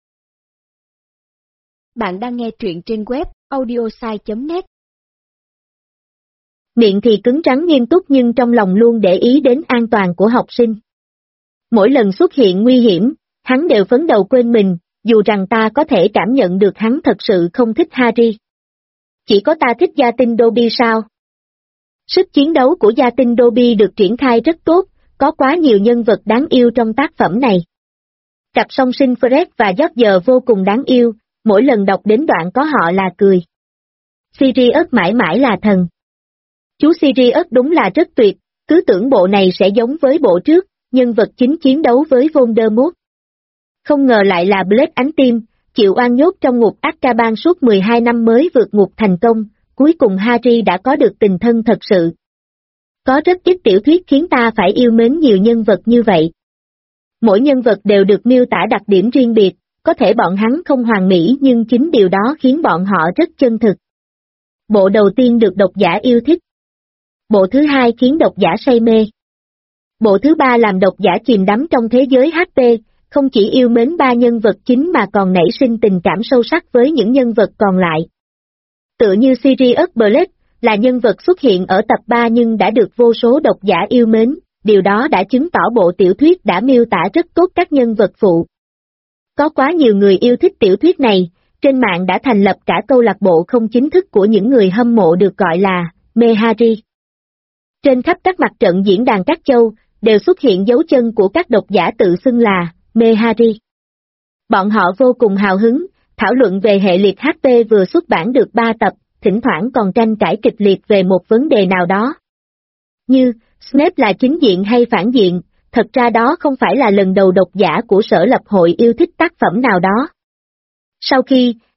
Bạn đang nghe truyện trên web audiosai.net. Miệng thì cứng rắn nghiêm túc nhưng trong lòng luôn để ý đến an toàn của học sinh. Mỗi lần xuất hiện nguy hiểm, hắn đều phấn đầu quên mình, dù rằng ta có thể cảm nhận được hắn thật sự không thích Harry. Chỉ có ta thích gia tinh Dobby sao? Sức chiến đấu của gia tinh Dobby được triển khai rất tốt, có quá nhiều nhân vật đáng yêu trong tác phẩm này. Cặp song sinh Fred và George vô cùng đáng yêu, mỗi lần đọc đến đoạn có họ là cười. Sirius mãi mãi là thần. Chú Sirius đúng là rất tuyệt, cứ tưởng bộ này sẽ giống với bộ trước, nhân vật chính chiến đấu với Voldemort. Không ngờ lại là Blake ánh tim, chịu oan nhốt trong ngục Azkaban suốt 12 năm mới vượt ngục thành công, cuối cùng Harry đã có được tình thân thật sự. Có rất ít tiểu thuyết khiến ta phải yêu mến nhiều nhân vật như vậy. Mỗi nhân vật đều được miêu tả đặc điểm riêng biệt, có thể bọn hắn không hoàn mỹ nhưng chính điều đó khiến bọn họ rất chân thực. Bộ đầu tiên được độc giả yêu thích. Bộ thứ hai khiến độc giả say mê. Bộ thứ ba làm độc giả chìm đắm trong thế giới HP, không chỉ yêu mến 3 nhân vật chính mà còn nảy sinh tình cảm sâu sắc với những nhân vật còn lại. Tựa như Sirius Black, là nhân vật xuất hiện ở tập 3 nhưng đã được vô số độc giả yêu mến, điều đó đã chứng tỏ bộ tiểu thuyết đã miêu tả rất tốt các nhân vật phụ. Có quá nhiều người yêu thích tiểu thuyết này, trên mạng đã thành lập cả câu lạc bộ không chính thức của những người hâm mộ được gọi là mê Harry. Trên khắp các mặt trận diễn đàn các châu, đều xuất hiện dấu chân của các độc giả tự xưng là mê Harry. Bọn họ vô cùng hào hứng, thảo luận về hệ liệt HP vừa xuất bản được 3 tập, thỉnh thoảng còn tranh cãi kịch liệt về một vấn đề nào đó. Như, Snape là chính diện hay phản diện, thật ra đó không phải là lần đầu độc giả của sở lập hội yêu thích tác phẩm nào đó. Sau khi